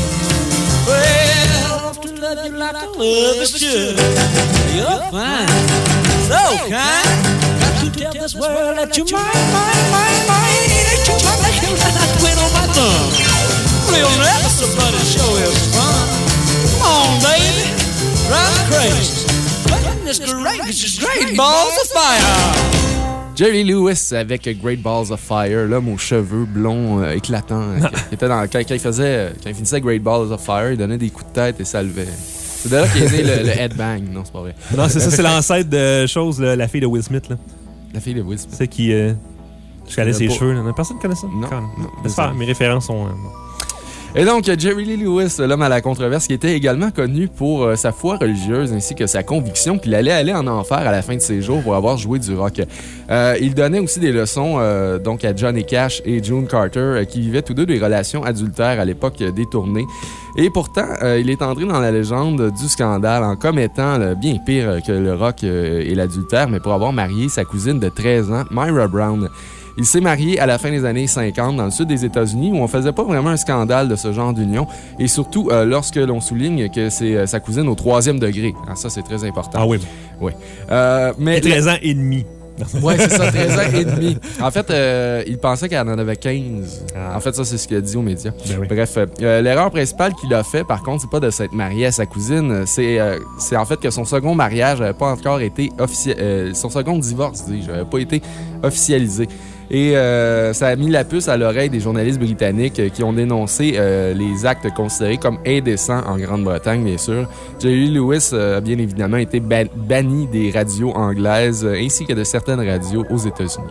Well, I want to love you like I love is should. You're fine, so kind. Got to tell this world that you're mine. That you're my nails and I twiddle my thumb. Real nervous, but it sure is fun. Come on, baby, drive me crazy. Goodness gracious, great balls of fire. Jerry Lewis avec Great Balls of Fire, l'homme aux cheveux blonds éclatants. Qui était quand il finissait Great Balls of Fire, il donnait des coups de tête et ça levait. C'est de là qu'est né le headbang. Non, c'est pas vrai. Non, c'est ça, c'est l'ancêtre de chose, la fille de Will Smith. Là. La fille de Will Smith. C'est qui. Je connais ses cheveux. Là. Personne ne connaît ça? Non. Mes références sont. Et donc, Jerry Lee Lewis, l'homme à la controverse, qui était également connu pour sa foi religieuse ainsi que sa conviction qu'il allait aller en enfer à la fin de ses jours pour avoir joué du rock. Il donnait aussi des leçons donc à Johnny Cash et June Carter, qui vivaient tous deux des relations adultères à l'époque des tournées. Et pourtant, il est entré dans la légende du scandale en commettant bien pire que le rock et l'adultère, mais pour avoir marié sa cousine de 13 ans, Myra Brown. Il s'est marié à la fin des années 50 dans le sud des États-Unis où on faisait pas vraiment un scandale de ce genre d'union et surtout lorsque l'on souligne que c'est sa cousine au 3e degré. Alors ça, c'est très important. Ah oui. Oui. Mais 13 ans et demi. Oui, c'est ça, 13 ans et demi. En fait, il pensait qu'elle en avait 15. En fait, ça, c'est ce qu'il a dit aux médias. Ben oui. Bref, l'erreur principale qu'il a fait, par contre, c'est pas de s'être marié à sa cousine, c'est en fait que son second mariage n'avait pas encore été officiel. Son second divorce, dis-je, n'avait pas été officialisé. Et ça a mis la puce à l'oreille des journalistes britanniques qui ont dénoncé les actes considérés comme indécents en Grande-Bretagne, bien sûr. Jerry Lewis a bien évidemment été banni des radios anglaises ainsi que de certaines radios aux États-Unis.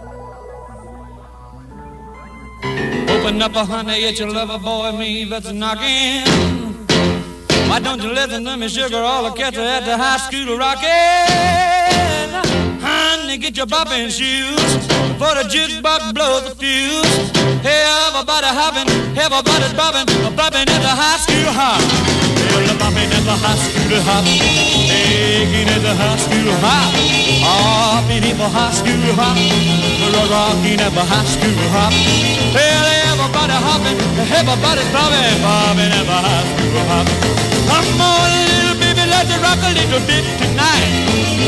Open up, honey, it's your lover boy, me that's knocking. Why don't you listen to me, sugar, all the cats at the high school rockin'? Honey, get your bopping shoes, for the jukebox blows the fuse. Hey, everybody hopping, everybody's bopping at the high school hop. Well, the bopping at the high school hop, taking at the high school hop, hopping at the high school hop, rocking at the high school hop. Well, everybody hopping, everybody's bopping at the high school hop. Come on, little baby, let's rock a little bit tonight.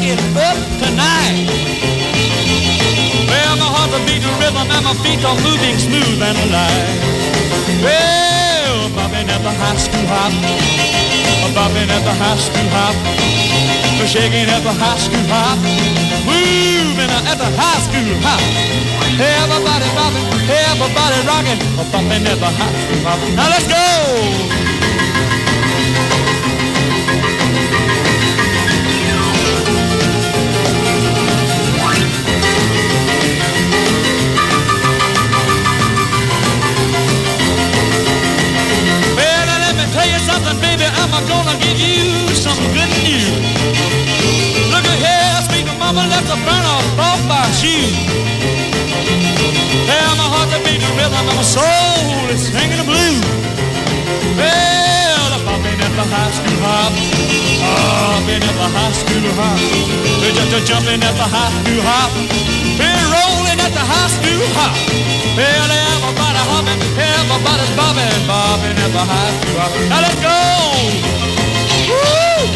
shake it up tonight. Well, my heart's a beating rhythm and my feet are moving smooth and light. Well, bobbing at the high school hop, bobbing at the high school hop, shaking at the high school hop, moving at the high school hop. Everybody bobbing, everybody rocking, bobbing at the high school hop. Now let's go! Baby, I'm gonna give you some good news. Look at here, sweet mama left a burner off my shoe. Yeah, my heart's a beating rhythm and my soul is singing the blues. Well, I'm bobbing at the high school hop, bobbing at the high school hop, just jumping at the high school hop, we're rolling at the high school hop. Well, everybody hopping, everybody's bobbing, bobbing at the high school hop. Now let's go! Woo!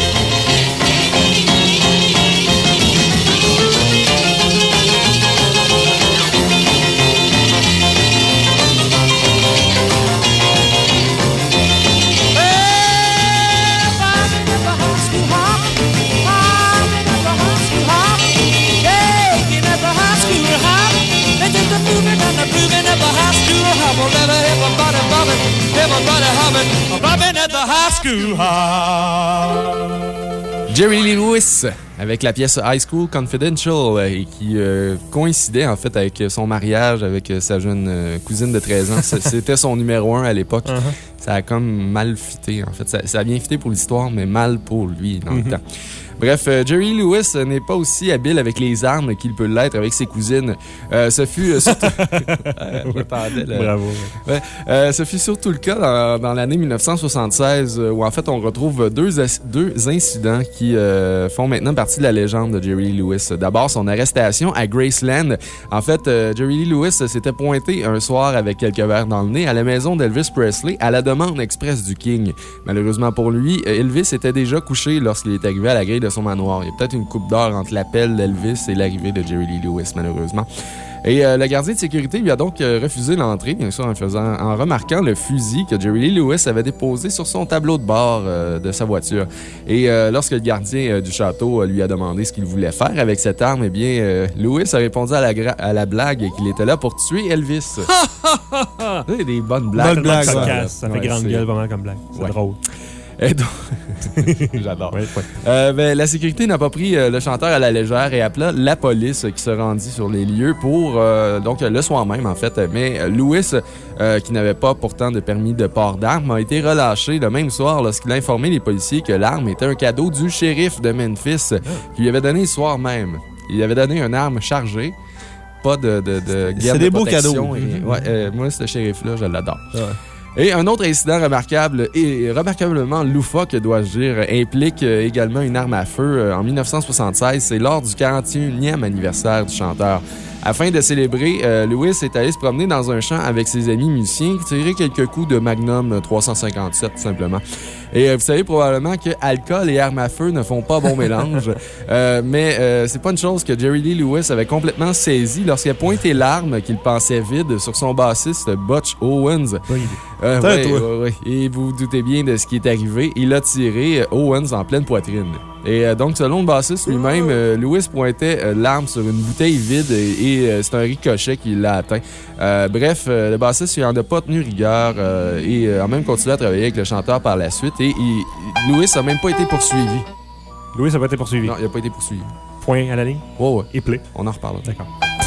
Jerry Lee Lewis avec la pièce High School Confidential et qui coïncidait en fait avec son mariage avec sa jeune cousine de 13 ans. C'était son numéro 1 à l'époque. Ça a comme mal fité en fait. Ça a bien fité pour l'histoire, mais mal pour lui dans le temps. Bref, Jerry Lewis n'est pas aussi habile avec les armes qu'il peut l'être avec ses cousines. Ce fut surtout... Bravo. Ouais. Ce fut surtout le cas dans l'année 1976 où en fait on retrouve deux incidents qui font maintenant partie de la légende de Jerry Lewis. D'abord, son arrestation à Graceland. En fait, Jerry Lee Lewis s'était pointé un soir avec quelques verres dans le nez à la maison d'Elvis Presley à la demande express du King. Malheureusement pour lui, Elvis était déjà couché lorsqu'il est arrivé à la grille de son manoir. Il y a peut-être une coupe d'heure entre l'appel d'Elvis et l'arrivée de Jerry Lee Lewis, malheureusement. Et le gardien de sécurité lui a donc refusé l'entrée, bien sûr, en remarquant le fusil que Jerry Lee Lewis avait déposé sur son tableau de bord de sa voiture. Et lorsque le gardien du château lui a demandé ce qu'il voulait faire avec cette arme, eh bien, Lewis a répondu à la blague qu'il était là pour tuer Elvis. C'est des bonnes blagues. Bonne blague, ça fait grande gueule vraiment comme blague. C'est drôle. Et donc... J'adore. La sécurité n'a pas pris le chanteur à la légère et appela la police qui se rendit sur les lieux pour, donc le soir même en fait. Mais Lewis, qui n'avait pas pourtant de permis de port d'armes, a été relâché le même soir lorsqu'il a informé les policiers que l'arme était un cadeau du shérif de Memphis qui lui avait donné le soir même. Il lui avait donné une arme chargée. Pas de c'est des beaux cadeaux. Moi, ce shérif-là, je l'adore. Ouais. Et un autre incident remarquable et remarquablement loufoque, dois-je dire, implique également une arme à feu. En 1976, c'est lors du 41e anniversaire du chanteur. Afin de célébrer, Lewis est allé se promener dans un champ avec ses amis musiciens, tirer quelques coups de Magnum 357, tout simplement. Et vous savez probablement que alcool et armes à feu ne font pas bon mélange. Mais c'est pas une chose que Jerry Lee Lewis avait complètement saisi lorsqu'il a pointé l'arme qu'il pensait vide sur son bassiste Butch Owens. Oui. Et vous vous doutez bien de ce qui est arrivé. Il a tiré Owens en pleine poitrine. Et donc, selon le bassiste lui-même, Lewis pointait l'arme sur une bouteille vide et c'est un ricochet qui l'a atteint. Bref, le bassiste, il n'en a pas tenu rigueur et a même continué à travailler avec le chanteur par la suite. Et Lewis n'a même pas été poursuivi. Lewis n'a pas été poursuivi? Non, il n'a pas été poursuivi. Point à la ligne? Ouais. Et play. On en reparlera. D'accord.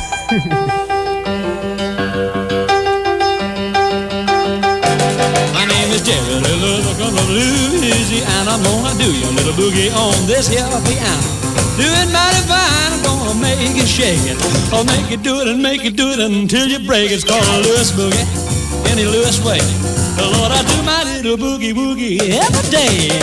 Jerry Lee Lewis from Louisiana, I'm gonna do your little boogie on this here piano. Do it mighty fine, I'm gonna make it shake it. I'll make it do it and make it do it until you break it. It's called a Lewis boogie, any Lewis way. Lord, I do my little boogie woogie every day.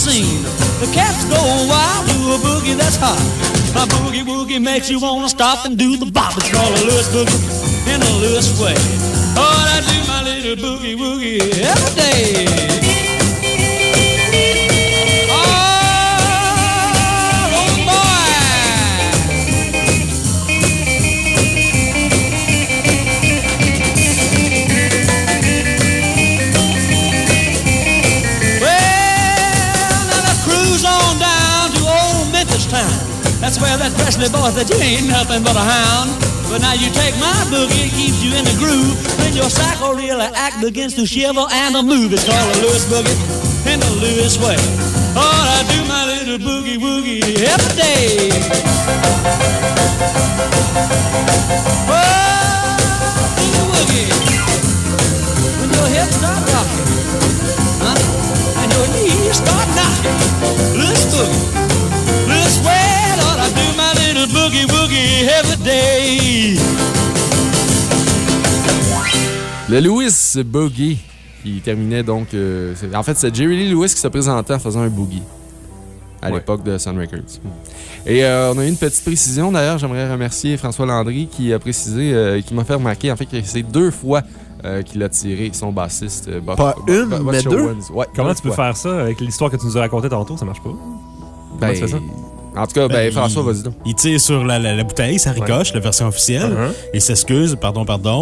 scene. The cats go wild to a boogie that's hot. A boogie woogie makes you wanna stop and do the bop. It's called a Lewis boogie in a Lewis way. Oh, I do my little boogie woogie every day. That's where that Presley boy said you ain't nothing but a hound. But now you take my boogie, it keeps you in the groove. When your psycho really act begins to shiver and to move. It's called a Lewis boogie in the Lewis way. Oh, I do my little boogie woogie every day. Oh, boogie woogie. When your hips start rocking, huh? And your knees start knocking. Lewis boogie. Lewis way. I do my little boogie woogie every day. Le Lewis Boogie, qui terminait donc... en fait, c'est Jerry Lee Lewis qui se présentait en faisant un boogie à l'époque de Sun Records. Et on a eu une petite précision, d'ailleurs. J'aimerais remercier François Landry qui a précisé, qui m'a fait remarquer en fait que c'est 2 fois qu'il a tiré son bassiste. Pas une, mais 2? Ouais, comment tu peux faire ça avec l'histoire que tu nous as racontée tantôt? Ça marche pas? Comment tu fais ça? En tout cas, François, vas-y donc. Il tire sur la bouteille, ça ricoche, la version officielle. Il s'excuse, pardon,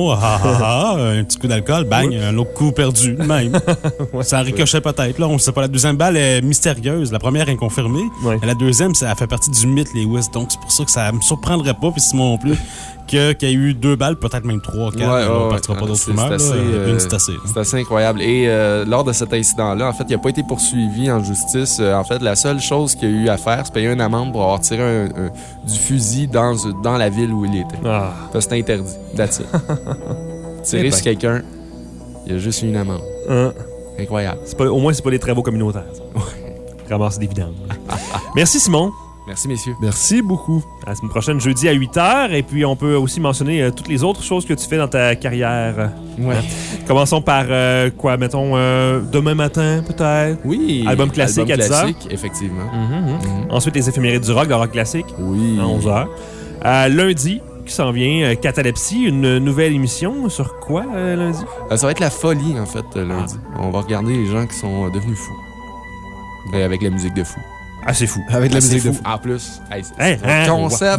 un petit coup d'alcool, bang, un autre coup perdu, même. Ça ricochait peut-être, là, on ne sait pas. La deuxième balle est mystérieuse, la première est confirmée. Et la deuxième, ça fait partie du mythe, Lewis. Donc, c'est pour ça que ça me surprendrait pas, puis Simon non plus, qu'il y a eu 2 balles, peut-être même 3, 4. On ne partira pas d'autres rumeurs. Une, c'est assez. C'est assez incroyable. Et lors de cet incident-là, en fait, il n'a pas été poursuivi en justice. En fait, la seule chose qu'il a eu à faire, c'est payer une amende pour avoir tiré du fusil dans la ville où il était. C'était interdit. That's it. Tirer sur quelqu'un, il y a juste une amende. Incroyable. Au moins, c'est pas les travaux communautaires. Ramasse des vidanges. Merci, Simon. Merci, messieurs. Merci beaucoup. À la semaine prochaine, jeudi à 8h. Et puis, on peut aussi mentionner toutes les autres choses que tu fais dans ta carrière. Ouais. Commençons par quoi, mettons, demain matin, peut-être? Oui. Album classique à 10h. Classique, effectivement. Ensuite, les éphémérides du rock, le rock classique. Oui. À 11h. Lundi, qui s'en vient, Catalepsie, une nouvelle émission. Sur quoi, lundi? Ça va être la folie, en fait, lundi. On va regarder les gens qui sont devenus fous. Et avec la musique de fou. Ah, c'est fou. Avec la musique de fou. En plus, c'est un concept.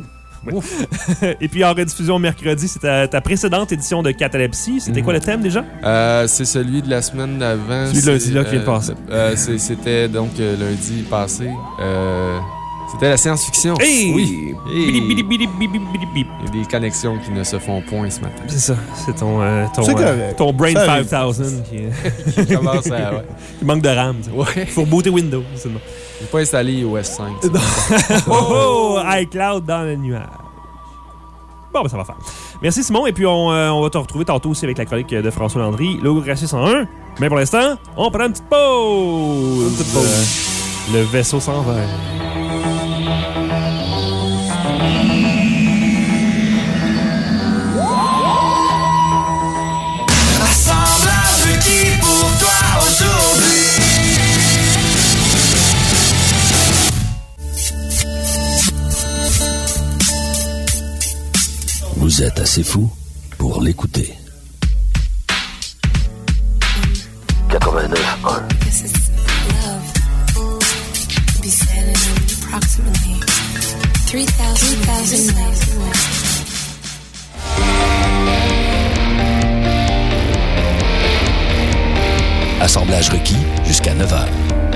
Et puis en rediffusion mercredi, c'était ta précédente édition de Catalepsie. C'était quoi le thème déjà? C'est celui de la semaine d'avant. Celui de lundi là qui vient de passer. C'était donc lundi passé. C'était la science-fiction. Hey! Oui. Hey! Bidi. Il y a des connexions qui ne se font point ce matin. C'est ça. C'est ton Brain 5000 qui commence à... qui manque de RAM. Ouais. Faut rebooter Windows. Je n'ai pas installé iOS 5. Oh! iCloud dans le nuage. Bon, ben ça va faire. Merci Simon. Et puis on va te retrouver tantôt aussi avec la chronique de François Landry. Logographie 101. Mais pour l'instant, on prend une petite pause. Le vaisseau s'en va. Vous êtes assez fou pour l'écouter. 89.1. Assemblage requis jusqu'à 9h.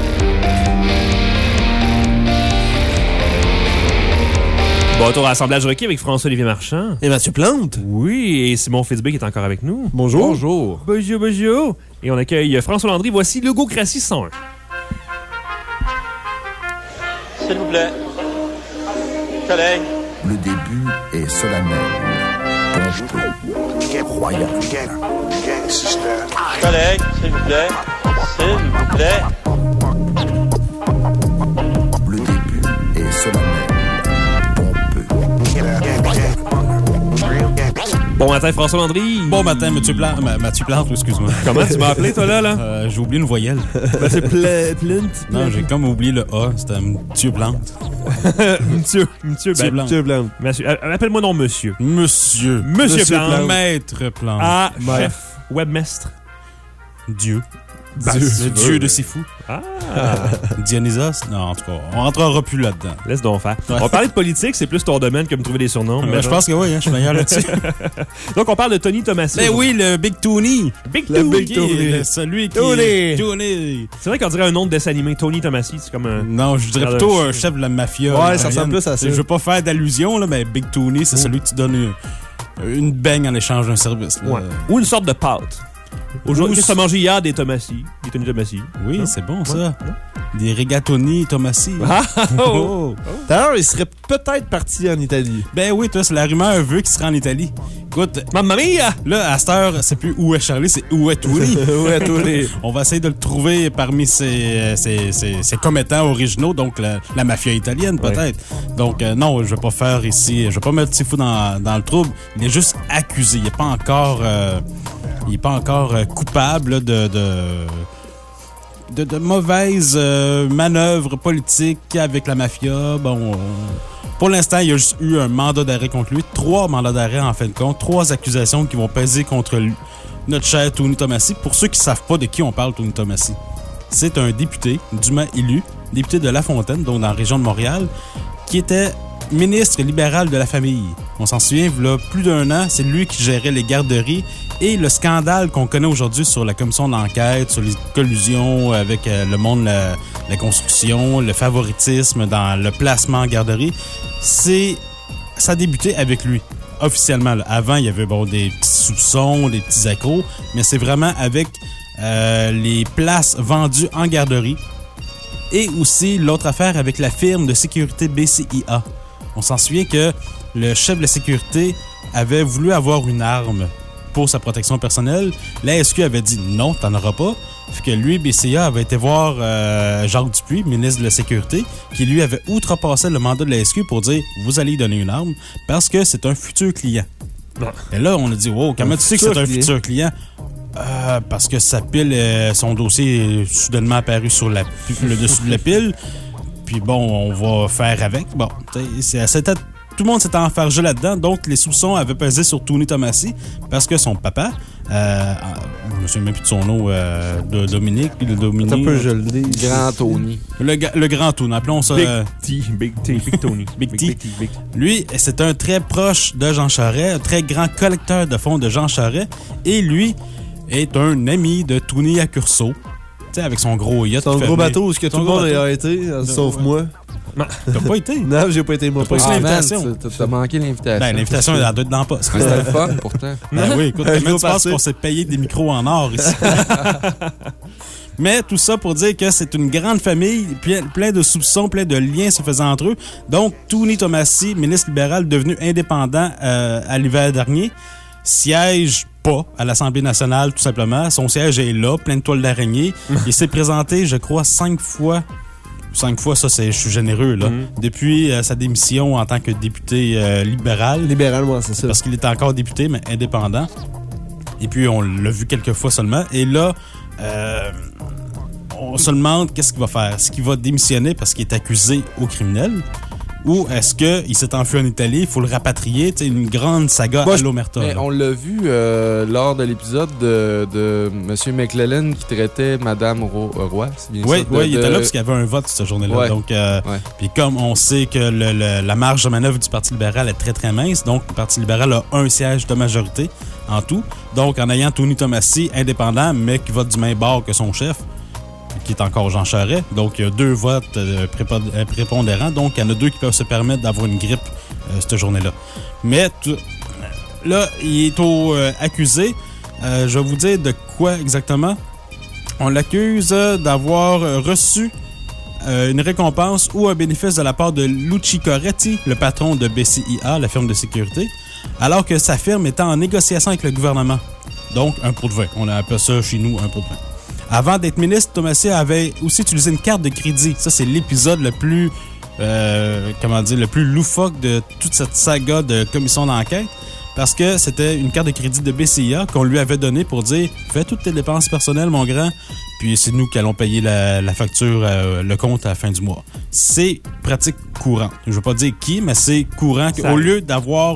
Bon retour à Assemblage requis avec François-Olivier Marchand. Et Mathieu Plante. Oui, et Simon Fitzbé qui est encore avec nous. Bonjour. Bonjour. Bonjour. Et on accueille François Landry. Voici Logocratie 101. S'il vous plaît. Collègue. Le début est solennel. Royal. Collègue, s'il vous plaît. S'il vous plaît. Le début est solennel. Bon matin, François Landry. Bon matin, Mathieu Plante, excuse-moi. Comment tu m'as appelé, toi, là? J'ai oublié une voyelle. Ben, c'est plein. Non, j'ai comme oublié le A. C'était Mathieu Plante. Monsieur Plante. Appelle-moi non, monsieur. Monsieur Plante. Maître Plante. Ah, chef, webmestre. Dieu. Le dieu de Sifu. Ah! Dionysos? Non, en tout cas, on rentrera plus là-dedans. Laisse donc faire. Ouais. On va parler de politique, c'est plus ton domaine que me trouver des surnoms. Mais je pense que oui, je suis meilleur là-dessus. Donc, on parle de Tony Tomassi. Mais oui, le Big Tony. Big Tony. Celui qui... Tony. C'est vrai qu'on dirait un nom de dessin animé. Tony Tomassi, c'est comme un... Non, je dirais plutôt un chef de la mafia. Ouais, ça ressemble plus à ça. Je veux pas faire d'allusion, là, mais Big Tony, c'est celui que tu donnes une beigne en échange d'un service. Là. Ouais. Ou une sorte de pâte. Aujourd'hui, qu'est-ce que tu as mangé hier? Des Tomassi. Des Tony Tomassi. Oui, c'est bon, ça. Des rigatoni Tomassi. D'ailleurs, il serait peut-être parti en Italie. Ben oui, toi, c'est la rumeur veut qu'il serait en Italie. Écoute, mamma mia! Là, à cette heure, c'est plus où est Charlie, c'est où est Tony. Où est Tony? On va essayer de le trouver parmi ses commettants originaux, donc la mafia italienne, peut-être. Ouais. Donc, non, je vais pas faire ici, je vais pas mettre Sifu dans le trouble. Il est juste accusé. Il est pas encore... il n'est pas encore coupable de mauvaises manœuvres politiques avec la mafia. Bon, pour l'instant, il y a juste eu un mandat d'arrêt contre lui. 3 mandats d'arrêt, en fin de compte. 3 accusations qui vont peser contre lui, notre cher Tony Tomassi. Pour ceux qui ne savent pas de qui on parle, Tony Tomassi, c'est un député dûment élu, député de La Fontaine, donc dans la région de Montréal, qui était ministre libéral de la famille. On s'en souvient, il y a plus d'1 an, c'est lui qui gérait les garderies et le scandale qu'on connaît aujourd'hui sur la commission d'enquête, sur les collusions avec le monde de la construction, le favoritisme dans le placement en garderie, ça a débuté avec lui, officiellement. Là. Avant, il y avait des petits soupçons, des petits accros, mais c'est vraiment avec les places vendues en garderie et aussi l'autre affaire avec la firme de sécurité BCIA. On s'en souvient que le chef de la sécurité avait voulu avoir une arme pour sa protection personnelle. La SQ avait dit non, t'en auras pas. Fait que lui, BCA, avait été voir Jacques Dupuis, ministre de la Sécurité, qui lui avait outrepassé le mandat de la SQ pour dire vous allez lui donner une arme parce que c'est un futur client. Non. Et là, on a dit wow, comment tu sais que c'est un futur client? Parce que sa pile, son dossier est soudainement apparu sur le dessus de la pile. Puis bon, on va faire avec. Bon, tout le monde s'était enfargé là-dedans. Donc, les soupçons avaient pesé sur Tony Tomassi parce que son papa, je me souviens même plus de son nom, Dominique. C'est un peu gelé. Grand Tony. Le grand Tony, appelons ça... Big Tony. Big T. Lui, c'est un très proche de Jean Charest, un très grand collecteur de fonds de Jean Charest. Et lui est un ami de Tony Accurso. Tu sais, avec son gros yacht. Son gros bateau où tout le monde a été, sauf moi. T'as pas été? Non, j'ai pas été, moi. T'as pas l'invitation. T'as manqué l'invitation. Ben, l'invitation, elle doit être dans le poste. C'était le fun, pourtant. Ben oui, écoute, comment tu penses qu'on s'est payé des micros en or ici? Mais tout ça pour dire que c'est une grande famille, plein de soupçons, plein de liens se faisant entre eux. Donc, Tony Tomassi, ministre libéral devenu indépendant à l'hiver dernier, siège pas à l'Assemblée nationale, tout simplement. Son siège est là, plein de toiles d'araignée. Il s'est présenté, je crois, 5 fois. 5 fois, ça, je suis généreux, là. Depuis sa démission en tant que député libéral. Libéral, moi, c'est ça. Parce qu'il était encore député, mais indépendant. Et puis, on l'a vu quelques fois seulement. Et là, on se demande qu'est-ce qu'il va faire. Est-ce qu'il va démissionner parce qu'il est accusé au criminel? Ou est-ce qu'il s'est enfui en Italie, il faut le rapatrier, tu sais, une grande saga à l'Omerta. On l'a vu lors de l'épisode de M. McClellan qui traitait Mme Roy, c'est bien ça? Oui, il était là parce qu'il y avait un vote cette journée-là. Ouais. Donc, puis comme on sait que la marge de manœuvre du Parti libéral est très, très mince, donc le Parti libéral a un siège de majorité en tout. Donc, en ayant Tony Tomassi, indépendant, mais qui vote du même bord que son chef, qui est encore Jean Charest. Donc, il y a 2 votes prépondérants. Donc, il y en a 2 qui peuvent se permettre d'avoir une grippe cette journée-là. Mais là, il est accusé. Je vais vous dire de quoi exactement. On l'accuse d'avoir reçu une récompense ou un bénéfice de la part de Luci Coretti, le patron de BCIA, la firme de sécurité, alors que sa firme était en négociation avec le gouvernement. Donc, un pot de vin. On appelle ça chez nous un pot de vin. Avant d'être ministre, Tomassi avait aussi utilisé une carte de crédit. Ça, c'est l'épisode le plus, le plus loufoque de toute cette saga de commission d'enquête. parce que c'était une carte de crédit de BCA qu'on lui avait donnée pour dire « Fais toutes tes dépenses personnelles, mon grand, puis c'est nous qui allons payer la facture, le compte à la fin du mois. » C'est pratique courante. Je ne veux pas dire qui, mais c'est courant qu'au lieu d'avoir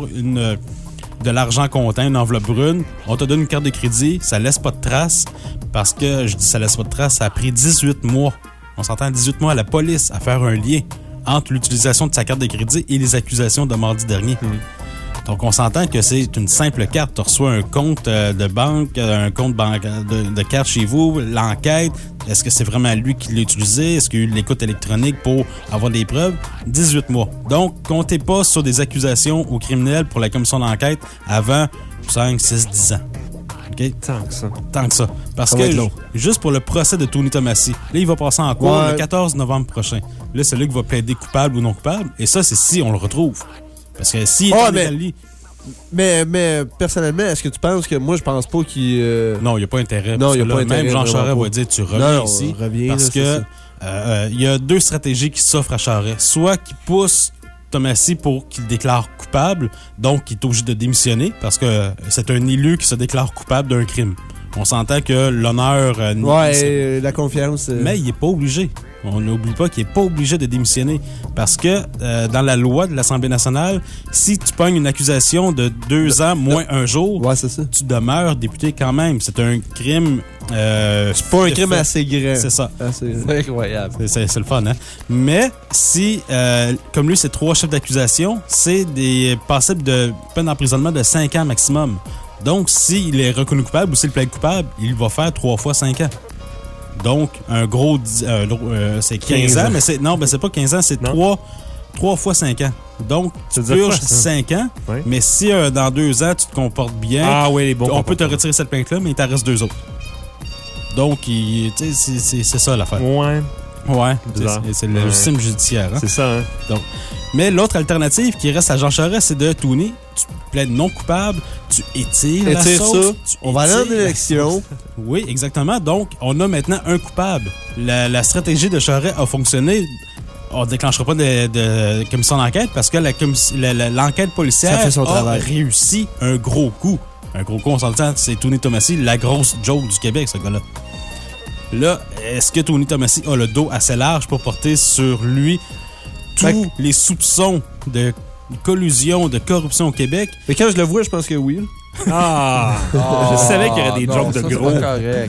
de l'argent comptant, une enveloppe brune, on te donne une carte de crédit, ça laisse pas de traces, parce que, je dis ça laisse pas de traces, ça a pris 18 mois. On s'entend 18 mois à la police à faire un lien entre l'utilisation de sa carte de crédit et les accusations de mardi dernier. Donc, on s'entend que c'est une simple carte. Tu reçois un compte de banque, un compte de carte chez vous, l'enquête. Est-ce que c'est vraiment lui qui l'a utilisé? Est-ce qu'il y a eu l'écoute électronique pour avoir des preuves? 18 mois. Donc, comptez pas sur des accusations aux criminels pour la commission d'enquête avant 5, 6, 10 ans. OK? Tant que ça. Parce que juste pour le procès de Tony Tomassi, là, il va passer en cours le 14 novembre prochain. Là, c'est lui qui va plaider coupable ou non coupable. Et ça, c'est si on le retrouve. Parce que si il est en Italie... Mais personnellement, est-ce que tu penses que... Moi, je pense pas qu'il... Non, il n'y a pas intérêt. Non, parce il que n'y a pas intérêt. Même Jean Charest va dire, tu reviens ici. Reviens, parce que il y a deux stratégies qui s'offrent à Charest. Soit qu'il pousse Tomassi pour qu'il déclare coupable, donc il est obligé de démissionner, parce que c'est un élu qui se déclare coupable d'un crime. On s'entend que l'honneur... la confiance... Mais il n'est pas obligé. On n'oublie pas qu'il n'est pas obligé de démissionner. Parce que dans la loi de l'Assemblée nationale, si tu pognes une accusation de 2 ans moins un jour, tu demeures député quand même. C'est un crime... c'est pas un crime assez grand. C'est ça. C'est incroyable. C'est le fun, hein? Mais si, comme lui, c'est 3 chefs d'accusation, c'est des passibles de peine d'emprisonnement de 5 ans maximum. Donc, s'il est reconnu coupable ou s'il plaide coupable, il va faire 3 fois 5 ans. Donc, un gros... c'est 15 ans, mais c'est... Non, ben c'est pas 15 ans, c'est 3 fois 5 ans. Donc, tu purges 5 ans, mais si dans 2 ans, tu te comportes bien, on peut te retirer cette plainte-là, mais il t'en reste 2 autres. Donc, c'est ça l'affaire. Ouais, c'est le système judiciaire. Hein? C'est ça, hein? Donc, mais l'autre alternative qui reste à Jean Charest, c'est de Tony. Tu plaides non coupable, tu étires la sauce. On va aller en élection. Oui, exactement. Donc, on a maintenant un coupable. La stratégie de Charest a fonctionné. On ne déclenchera pas de commission d'enquête parce que l'enquête policière a réussi un gros coup. Un gros coup, on s'entend, c'est Tony Tomassi, la grosse joke du Québec, ce gars-là. Là, est-ce que Tony Tomassi a le dos assez large pour porter sur lui tous les soupçons de collusion, de corruption au Québec? Mais quand je le vois, je pense que oui. Je savais qu'il y aurait des jokes de gros. C'est pas correct.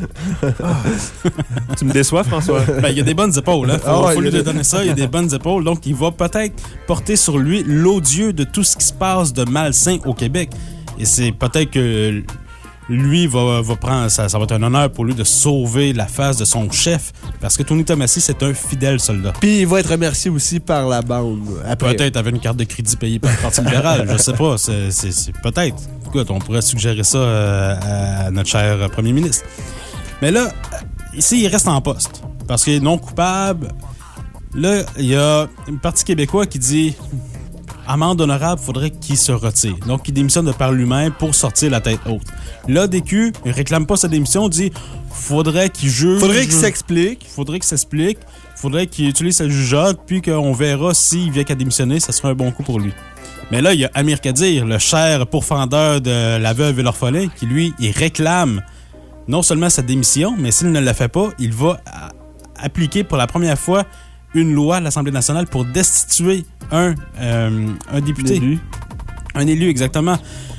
Tu me déçois, François? Ben, il y a des bonnes épaules. Hein? Faut lui donner ça. Il y a des bonnes épaules. Donc, il va peut-être porter sur lui l'odieux de tout ce qui se passe de malsain au Québec. Et c'est peut-être que lui va prendre... Ça va être un honneur pour lui de sauver la face de son chef. Parce que Tony Tomassi, c'est un fidèle soldat. Puis il va être remercié aussi par la bande. Après. Peut-être avec une carte de crédit payée par le Parti libéral. Je sais pas. C'est peut-être. Écoute, on pourrait suggérer ça à notre cher premier ministre. Mais là, ici, il reste en poste. Parce qu'il est non coupable. Là, il y a un Parti québécois qui dit... Amende honorable, faudrait qu'il se retire. Donc, il démissionne de par lui-même pour sortir la tête haute. L'ADQ, il réclame pas sa démission, dit faudrait qu'il juge. Faudrait qu'il s'explique. Faudrait qu'il utilise sa jugeote, puis qu'on verra s'il vient qu'à démissionner, ça sera un bon coup pour lui. Mais là, il y a Amir Kadir, le cher pourfendeur de la veuve et l'orphelin, qui lui, il réclame non seulement sa démission, mais s'il ne la fait pas, il va appliquer pour la première fois une loi à l'Assemblée nationale pour destituer un député. Un élu, exactement.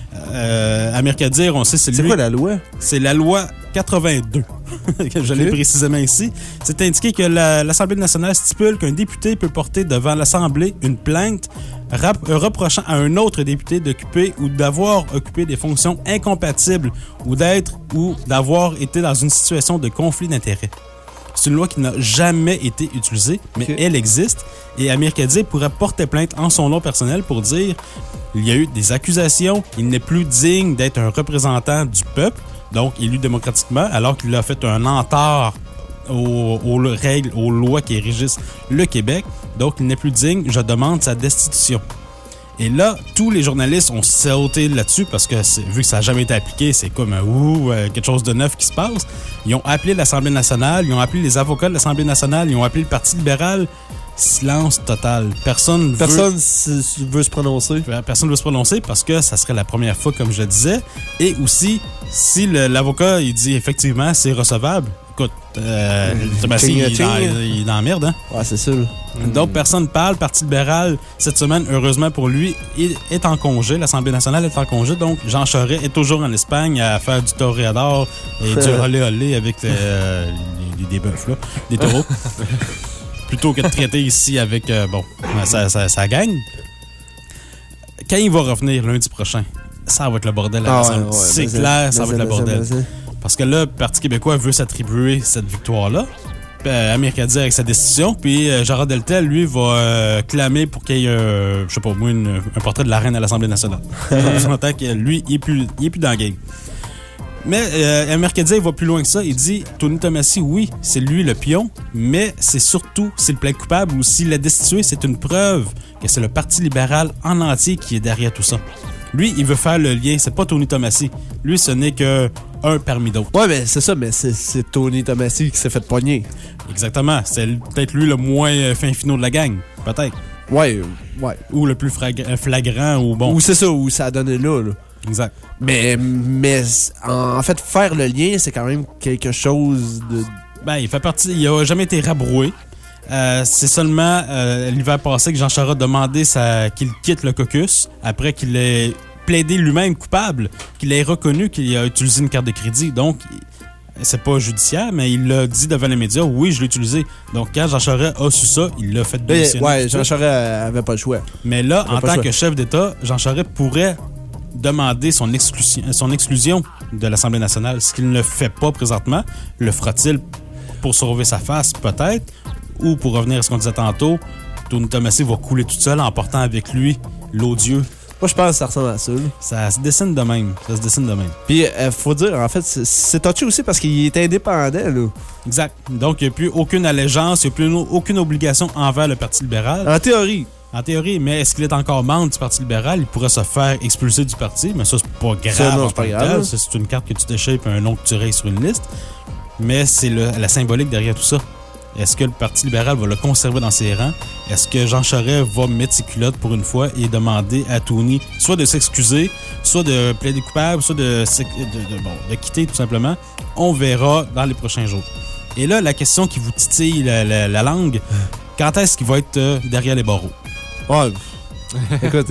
Amir Kadir, on sait, c'est lui. C'est quoi la loi? C'est la loi 82. Je l'ai précisément ici. C'est indiqué que l'Assemblée nationale stipule qu'un député peut porter devant l'Assemblée une plainte reprochant à un autre député d'occuper ou d'avoir occupé des fonctions incompatibles ou d'avoir été dans une situation de conflit d'intérêts. C'est une loi qui n'a jamais été utilisée, mais elle existe. Et Amir Kadir pourrait porter plainte en son nom personnel pour dire il y a eu des accusations, il n'est plus digne d'être un représentant du peuple, donc élu démocratiquement, alors qu'il a fait un entard aux règles, aux lois qui régissent le Québec. Donc, il n'est plus digne, je demande sa destitution. Et là, tous les journalistes ont sauté là-dessus parce que vu que ça n'a jamais été appliqué, c'est comme quelque chose de neuf qui se passe. Ils ont appelé l'Assemblée nationale, ils ont appelé les avocats de l'Assemblée nationale, ils ont appelé le Parti libéral. silence total. Personne veut se prononcer. Personne veut se prononcer parce que ça serait la première fois, comme je le disais. Et aussi, si l'avocat il dit effectivement c'est recevable, écoute, Thomasy, il est dans la merde. Hein? Ouais, c'est ça. Donc, personne ne parle. Parti libéral, cette semaine, heureusement pour lui, est en congé. L'Assemblée nationale est en congé. Donc, Jean Charest est toujours en Espagne à faire du toréador et du olé-olé avec des bœufs, là, des taureaux. Plutôt que de traiter ici avec, ça gagne. Quand il va revenir lundi prochain, ça va être le bordel à l'Assemblée. C'est clair, ça va être le bordel. Parce que là, le Parti québécois veut s'attribuer cette victoire-là. Amir Kadir avec sa destitution. Puis Gérard Deltel, lui, va clamer pour qu'il y ait, je sais pas moi, un portrait de la reine à l'Assemblée nationale. On entend que lui, il est plus dans le game. Mais Amir Kadir, il va plus loin que ça. Il dit, Tony Thomasy, oui, c'est lui le pion, mais c'est surtout, c'est le plaide coupable ou s'il l'a destitué, c'est une preuve que c'est le Parti libéral en entier qui est derrière tout ça. Lui, il veut faire le lien. C'est pas Tony Thomasy. Lui, ce n'est que un parmi d'autres. Ouais, mais c'est ça, mais c'est Tony Thomasy qui s'est fait pogner. Exactement. C'est peut-être lui le moins fin finot de la gang. Peut-être. Ouais. Ou le plus flagrant ou bon. Ou c'est ça, ou ça a donné là. Exact. Mais en fait, faire le lien, c'est quand même quelque chose de... Ben, il fait partie... Il a jamais été rabroué. C'est seulement l'hiver passé que Jean Charest a demandé qu'il quitte le caucus après qu'il ait plaidé lui-même coupable, qu'il ait reconnu qu'il a utilisé une carte de crédit. Donc, c'est pas judiciaire, mais il l'a dit devant les médias, oui, je l'ai utilisé. Donc, quand Jean Charest a su ça, il l'a fait démissionner. Ouais, Jean Charest avait pas le choix. Mais là, en tant que chef d'État, Jean Charest pourrait demander son exclusion de l'Assemblée nationale. Ce qu'il ne fait pas présentement, le fera-t-il pour sauver sa face, peut-être? Ou pour revenir à ce qu'on disait tantôt, Tony Thomasy va couler tout seul en portant avec lui l'odieux. Moi, je pense que ça ressemble à ça. Là. Ça se dessine de même. Puis, faut dire, en fait, c'est touché aussi parce qu'il est indépendant. Là. Exact. Donc, il n'y a plus aucune allégeance, il n'y a plus aucune obligation envers le Parti libéral. En théorie. Mais est-ce qu'il est encore membre du Parti libéral? Il pourrait se faire expulser du parti, mais ça, c'est pas grave. Ça, non, c'est pas grave. C'est une carte que tu déchires et un nom que tu rayes sur une liste. Mais c'est la symbolique derrière tout ça. Est-ce que le Parti libéral va le conserver dans ses rangs? Est-ce que Jean Charest va mettre ses culottes pour une fois et demander à Tony soit de s'excuser, soit de plaider coupable, soit de quitter tout simplement? On verra dans les prochains jours. Et là, la question qui vous titille la langue, quand est-ce qu'il va être derrière les barreaux? Ouais. Écoute,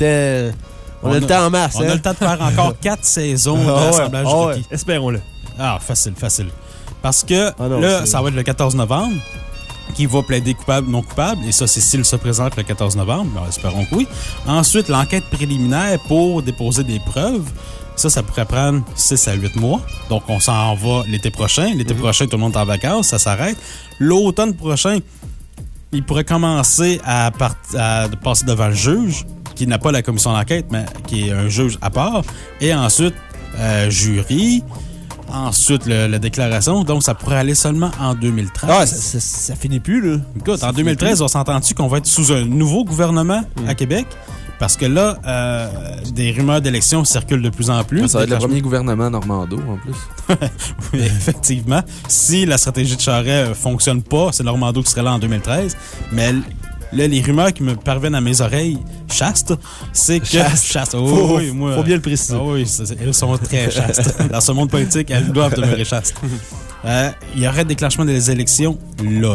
on a le temps en masse. On a le temps de faire encore 4 saisons d'assemblage de rookie. Espérons-le. Ah, facile. Parce que ça va être le 14 novembre qui va plaider coupable, non coupable. Et ça, c'est s'il se présente le 14 novembre. Ben, espérons que oui. Ensuite, l'enquête préliminaire pour déposer des preuves. Ça pourrait prendre 6 à 8 mois. Donc, on s'en va l'été prochain. L'été prochain, tout le monde est en vacances. Ça s'arrête. L'automne prochain, il pourrait commencer à passer devant le juge, qui n'a pas la commission d'enquête, mais qui est un juge à part. Et ensuite, jury... Ensuite, la déclaration. Donc, ça pourrait aller seulement en 2013. Ah, ça finit plus, là. Écoute, en 2013, on s'entend-tu qu'on va être sous un nouveau gouvernement à Québec? Parce que là, des rumeurs d'élections circulent de plus en plus. Ça va être le premier gouvernement Normando, en plus. Oui, effectivement. Si la stratégie de Charest fonctionne pas, c'est Normando qui serait là en 2013. Mais... là, les rumeurs qui me parviennent à mes oreilles, chastes, c'est que... Chaste. Faut bien le préciser. Oui, elles sont très chastes. Dans ce monde politique, elles doivent demeurer chastes. Il y aurait déclenchement des élections là.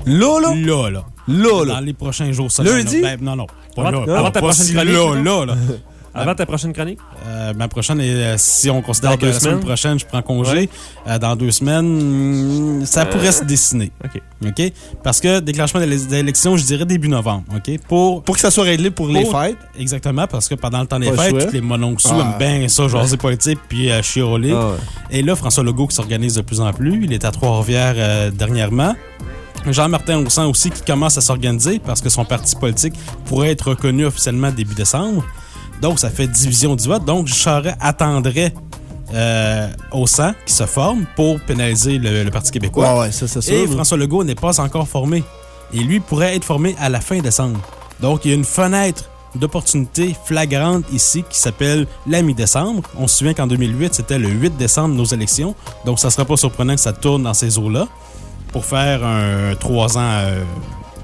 Dans les prochains jours. Lundi? Non. Avant ta prochaine chronique? Là. Avant ta prochaine chronique? Ma prochaine, si on considère que la semaine prochaine, je prends congé, dans 2 semaines, ça pourrait se dessiner. OK? Parce que déclenchement des élections, je dirais début novembre. OK? Pour que ça soit réglé pour les fêtes. Exactement, parce que pendant le temps des fêtes, tous les mononcles aiment bien ça, jaser politique, puis chiroler. Et là, François Legault qui s'organise de plus en plus. Il est à Trois-Rivières dernièrement. Jean-Martin Haussan aussi qui commence à s'organiser parce que son parti politique pourrait être reconnu officiellement début décembre. Donc, ça fait division du vote. Donc, Charest attendrait Haussan qui se forme pour pénaliser le Parti québécois. Ouais, ça, c'est sûr. Et François Legault n'est pas encore formé. Et lui pourrait être formé à la fin décembre. Donc, il y a une fenêtre d'opportunité flagrante ici qui s'appelle la mi-décembre. On se souvient qu'en 2008, c'était le 8 décembre nos élections. Donc, ça ne serait pas surprenant que ça tourne dans ces eaux-là pour faire un 3 ans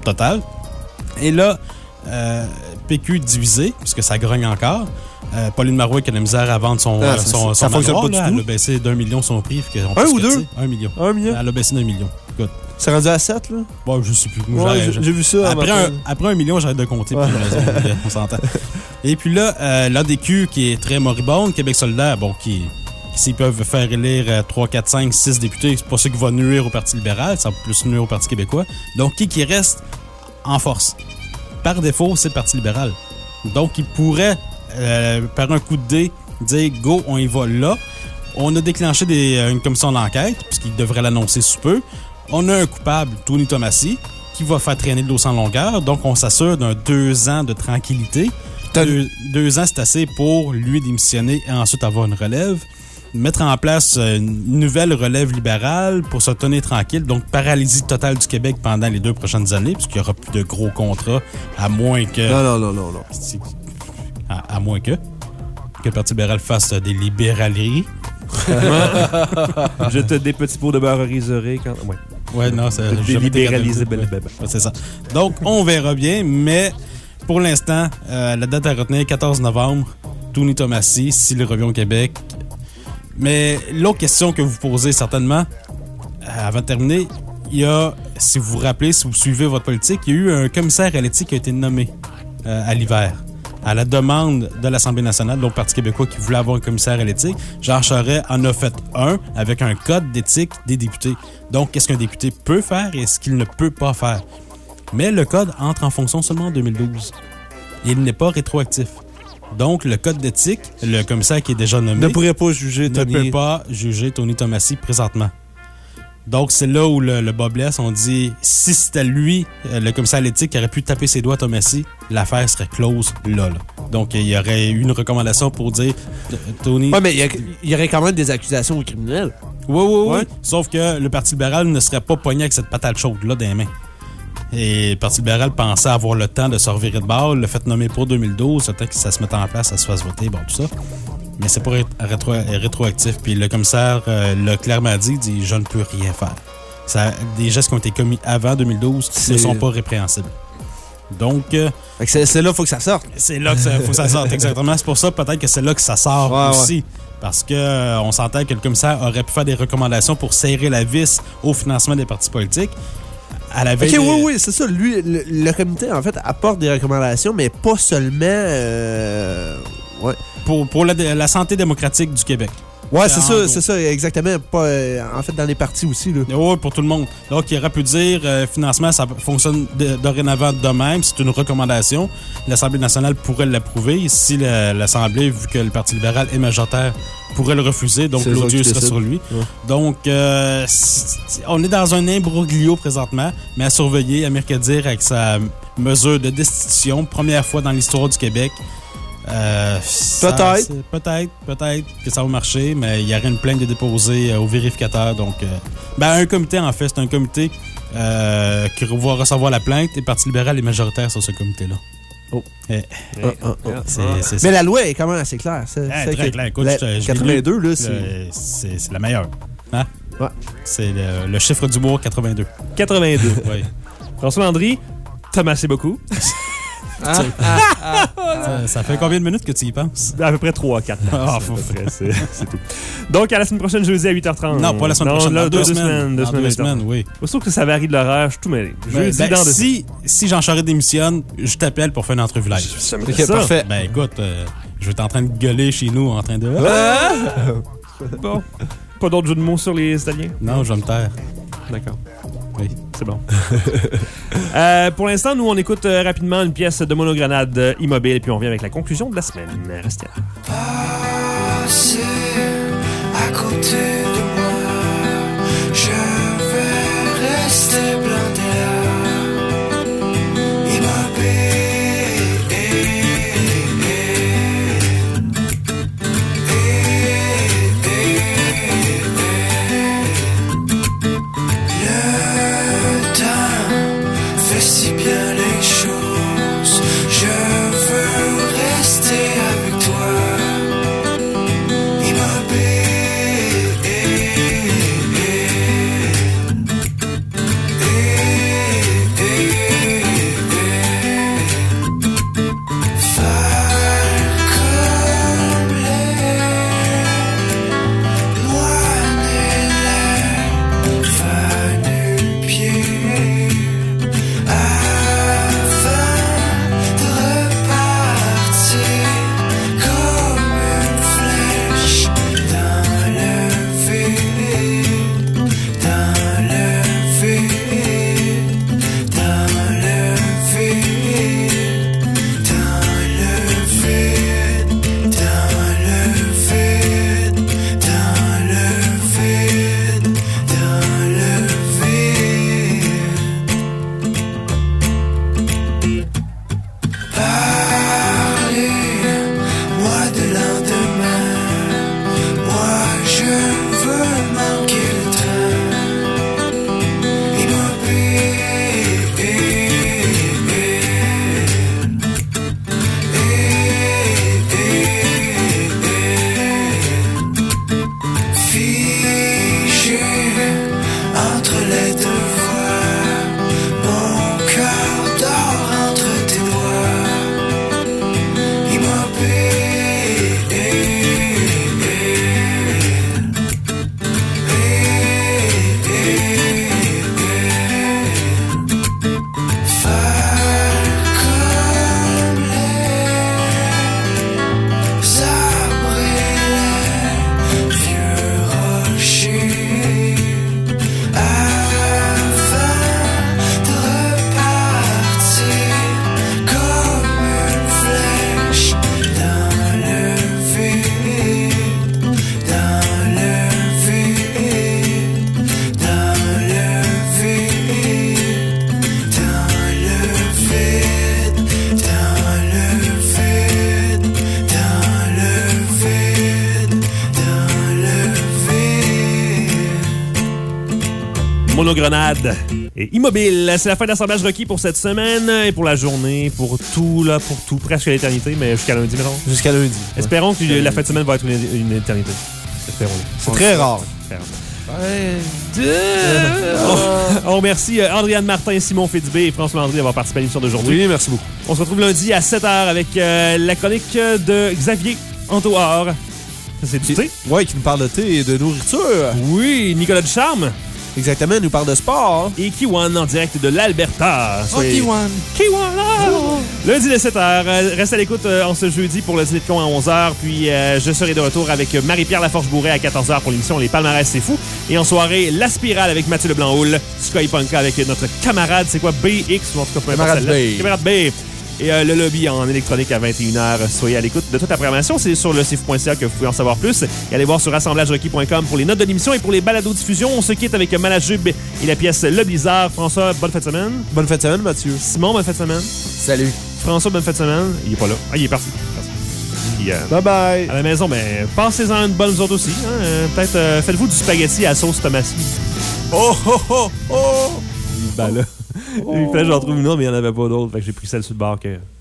total. Et là, PQ divisé, puisque ça grogne encore. Pauline Marois qui a de la misère à vendre son ça fonctionne manoir, pas du tout. Elle a baissé d'1 million son prix. Un ou deux? 1 million. 1 million? Elle a baissé d'1 million. Écoute. C'est rendu à 7, là? Bon, je sais plus. J'ai vu ça. Après 1 million, j'arrête de compter. Ouais. Puis on s'entend. Et puis là, l'ADQ qui est très moribonde, Québec solidaire, bon, qui s'ils peuvent faire élire 3, 4, 5, 6 députés, c'est pas ça qui va nuire au Parti libéral, ça va plus nuire au Parti québécois. Donc, qui reste en force? Par défaut, c'est le Parti libéral. Donc, il pourrait, par un coup de dé, dire « Go, on y va là ». On a déclenché une commission d'enquête, puisqu'il devrait l'annoncer sous peu. On a un coupable, Tony Tomassi, qui va faire traîner le dossier en longueur. Donc, on s'assure d'un 2 ans de tranquillité. 2 ans, c'est assez pour lui démissionner et ensuite avoir une relève. Mettre en place une nouvelle relève libérale pour se tenir tranquille. Donc, paralysie totale du Québec pendant les 2 prochaines années, puisqu'il n'y aura plus de gros contrats, à moins que... Non. À moins que le Parti libéral fasse des libéraleries. Jette des petits pots de beurre riseré quand... Ouais, non, c'est... Délibéralisé. C'est ça. Donc, on verra bien, mais pour l'instant, la date à retenir, 14 novembre, Tony Tomassi, s'il revient au Québec. Mais l'autre question que vous posez certainement, avant de terminer, il y a, si vous vous rappelez, si vous suivez votre politique, il y a eu un commissaire à l'éthique qui a été nommé à l'hiver. À la demande de l'Assemblée nationale, donc le Parti québécois qui voulait avoir un commissaire à l'éthique, Jean Charest en a fait un avec un code d'éthique des députés. Donc, qu'est-ce qu'un député peut faire et ce qu'il ne peut pas faire? Mais le code entre en fonction seulement en 2012. Et il n'est pas rétroactif. Donc, le code d'éthique, le commissaire qui est déjà nommé... Ne pourrait pas juger Tony. Ne peut pas juger Tony Tomassi présentement. Donc, c'est là où le bas blesse. On dit, si c'était lui, le commissaire à l'éthique, qui aurait pu taper ses doigts à Tomassi, l'affaire serait close là. Donc, il y aurait eu une recommandation pour dire, Tony... Ouais, mais il y aurait quand même des accusations criminelles. Oui. Sauf que le Parti libéral ne serait pas pogné avec cette patate chaude-là dans les mains. Et le Parti libéral pensait avoir le temps de se revirer de bord, le fait nommer pour 2012, le temps que ça se mette en place, ça se fasse voter, bon, tout ça. Mais c'est pas rétroactif. Puis le commissaire l'a clairement dit, je ne peux rien faire. Des gestes qui ont été commis avant 2012 ne sont pas répréhensibles. Donc... c'est là qu'il faut que ça sorte. C'est là qu'il faut que ça sorte, exactement. C'est pour ça peut-être que c'est là que ça sort aussi. Ouais. Parce que on s'entend que le commissaire aurait pu faire des recommandations pour serrer la vis au financement des partis politiques. À la veille oui, c'est ça. Lui, le comité, en fait, apporte des recommandations, mais pas seulement... Pour la santé démocratique du Québec. Ouais, c'est ça, exactement. Pas, en fait, dans les partis aussi. Oui, pour tout le monde. Donc, il aurait pu dire, financement, ça fonctionne dorénavant de même. C'est une recommandation. L'Assemblée nationale pourrait l'approuver. Si l'Assemblée, vu que le Parti libéral est majoritaire, pourrait le refuser. Donc, l'odieux serait sur lui. Ouais. Donc, on est dans un imbroglio présentement, mais à surveiller. Amir Kadir, avec sa mesure de destitution, première fois dans l'histoire du Québec. Peut-être que ça va marcher, mais il y aurait une plainte de déposer au vérificateur. Donc, un comité, en fait, c'est un comité qui va recevoir la plainte et le Parti libéral est majoritaire sur ce comité-là. Mais la loi est quand même assez claire. C'est très clair. Écoute, 82, là, c'est la meilleure. Hein? Ouais. C'est le chiffre d'humour 82. 82. Oui. François Landry, t'as merci beaucoup. Ça fait combien de minutes que tu y penses? À peu près 3-4. C'est tout. Donc, à la semaine prochaine, jeudi à 8h30. Non, pas la semaine prochaine. Dans 2 semaines. 2 semaines, oui. Sauf que ça varie de l'horaire, je suis tout mêlé. Si Jean Charest démissionne, je t'appelle pour faire une entrevue live. Ok, parfait. Ben écoute, je vais être en train de gueuler chez nous, en train de... Bon. Pas d'autres jeux de mots sur les Italiens? Non, je vais me taire. D'accord. Oui. C'est bon. Pour l'instant, nous, on écoute rapidement une pièce de Monogrenade Immobile, et puis on revient avec la conclusion de la semaine. Restez là. Passez à côté de moi, je vais rester planté là, immobile. Si bien les choses, je veux rester avec toi. Monogrenade et Immobile. C'est la fin d'assemblage requis pour cette semaine et pour la journée, pour tout, presque à l'éternité, mais jusqu'à lundi, mettons. Jusqu'à lundi. Espérons que la fin de semaine va être une éternité. Espérons-le. C'est très rare. On remercie Adrienne Martin, Simon Fitzbé et François Landry d'avoir participé à l'émission d'aujourd'hui. Oui, merci beaucoup. On se retrouve lundi à 7h avec la chronique de Xavier Antoar. C'est du thé? Oui, qui nous parle de thé et de nourriture. Oui, Nicolas Ducharme. Exactement, il nous parle de sport. Et Kiwan en direct de l'Alberta. Kiwan. Lundi de 7h. Reste à l'écoute en ce jeudi pour le dîner de con à 11h. Puis je serai de retour avec Marie-Pierre Laforge-Bourret à 14h pour l'émission Les Palmarès, c'est fou. Et en soirée, La Spirale avec Mathieu Leblanc-Houle. Sky Punka avec notre camarade, c'est quoi? BX ou en tout cas, Camarade B. Camarade B. Et le lobby en électronique à 21h. Soyez à l'écoute de toute la programmation. C'est sur le cif.ca que vous pouvez en savoir plus. Et allez voir sur assemblagerequis.com pour les notes de l'émission et pour les balados-diffusions. On se quitte avec Malajube et la pièce Le Blizzard. François, bonne fête de semaine. Bonne fête de semaine, Mathieu. Simon, bonne fête de semaine. Salut. François, bonne fête de semaine. Il est pas là. Ah, il est parti. Puis, bye-bye. À la maison, mais passez-en une bonne vous autres aussi. Hein? Peut-être faites-vous du spaghetti à sauce tomatie. Oh, oh, oh, oh! Ben là, il fallait que j'en trouve une autre, mais il n'y en avait pas d'autres. Fait que j'ai pris celle sur le bord que...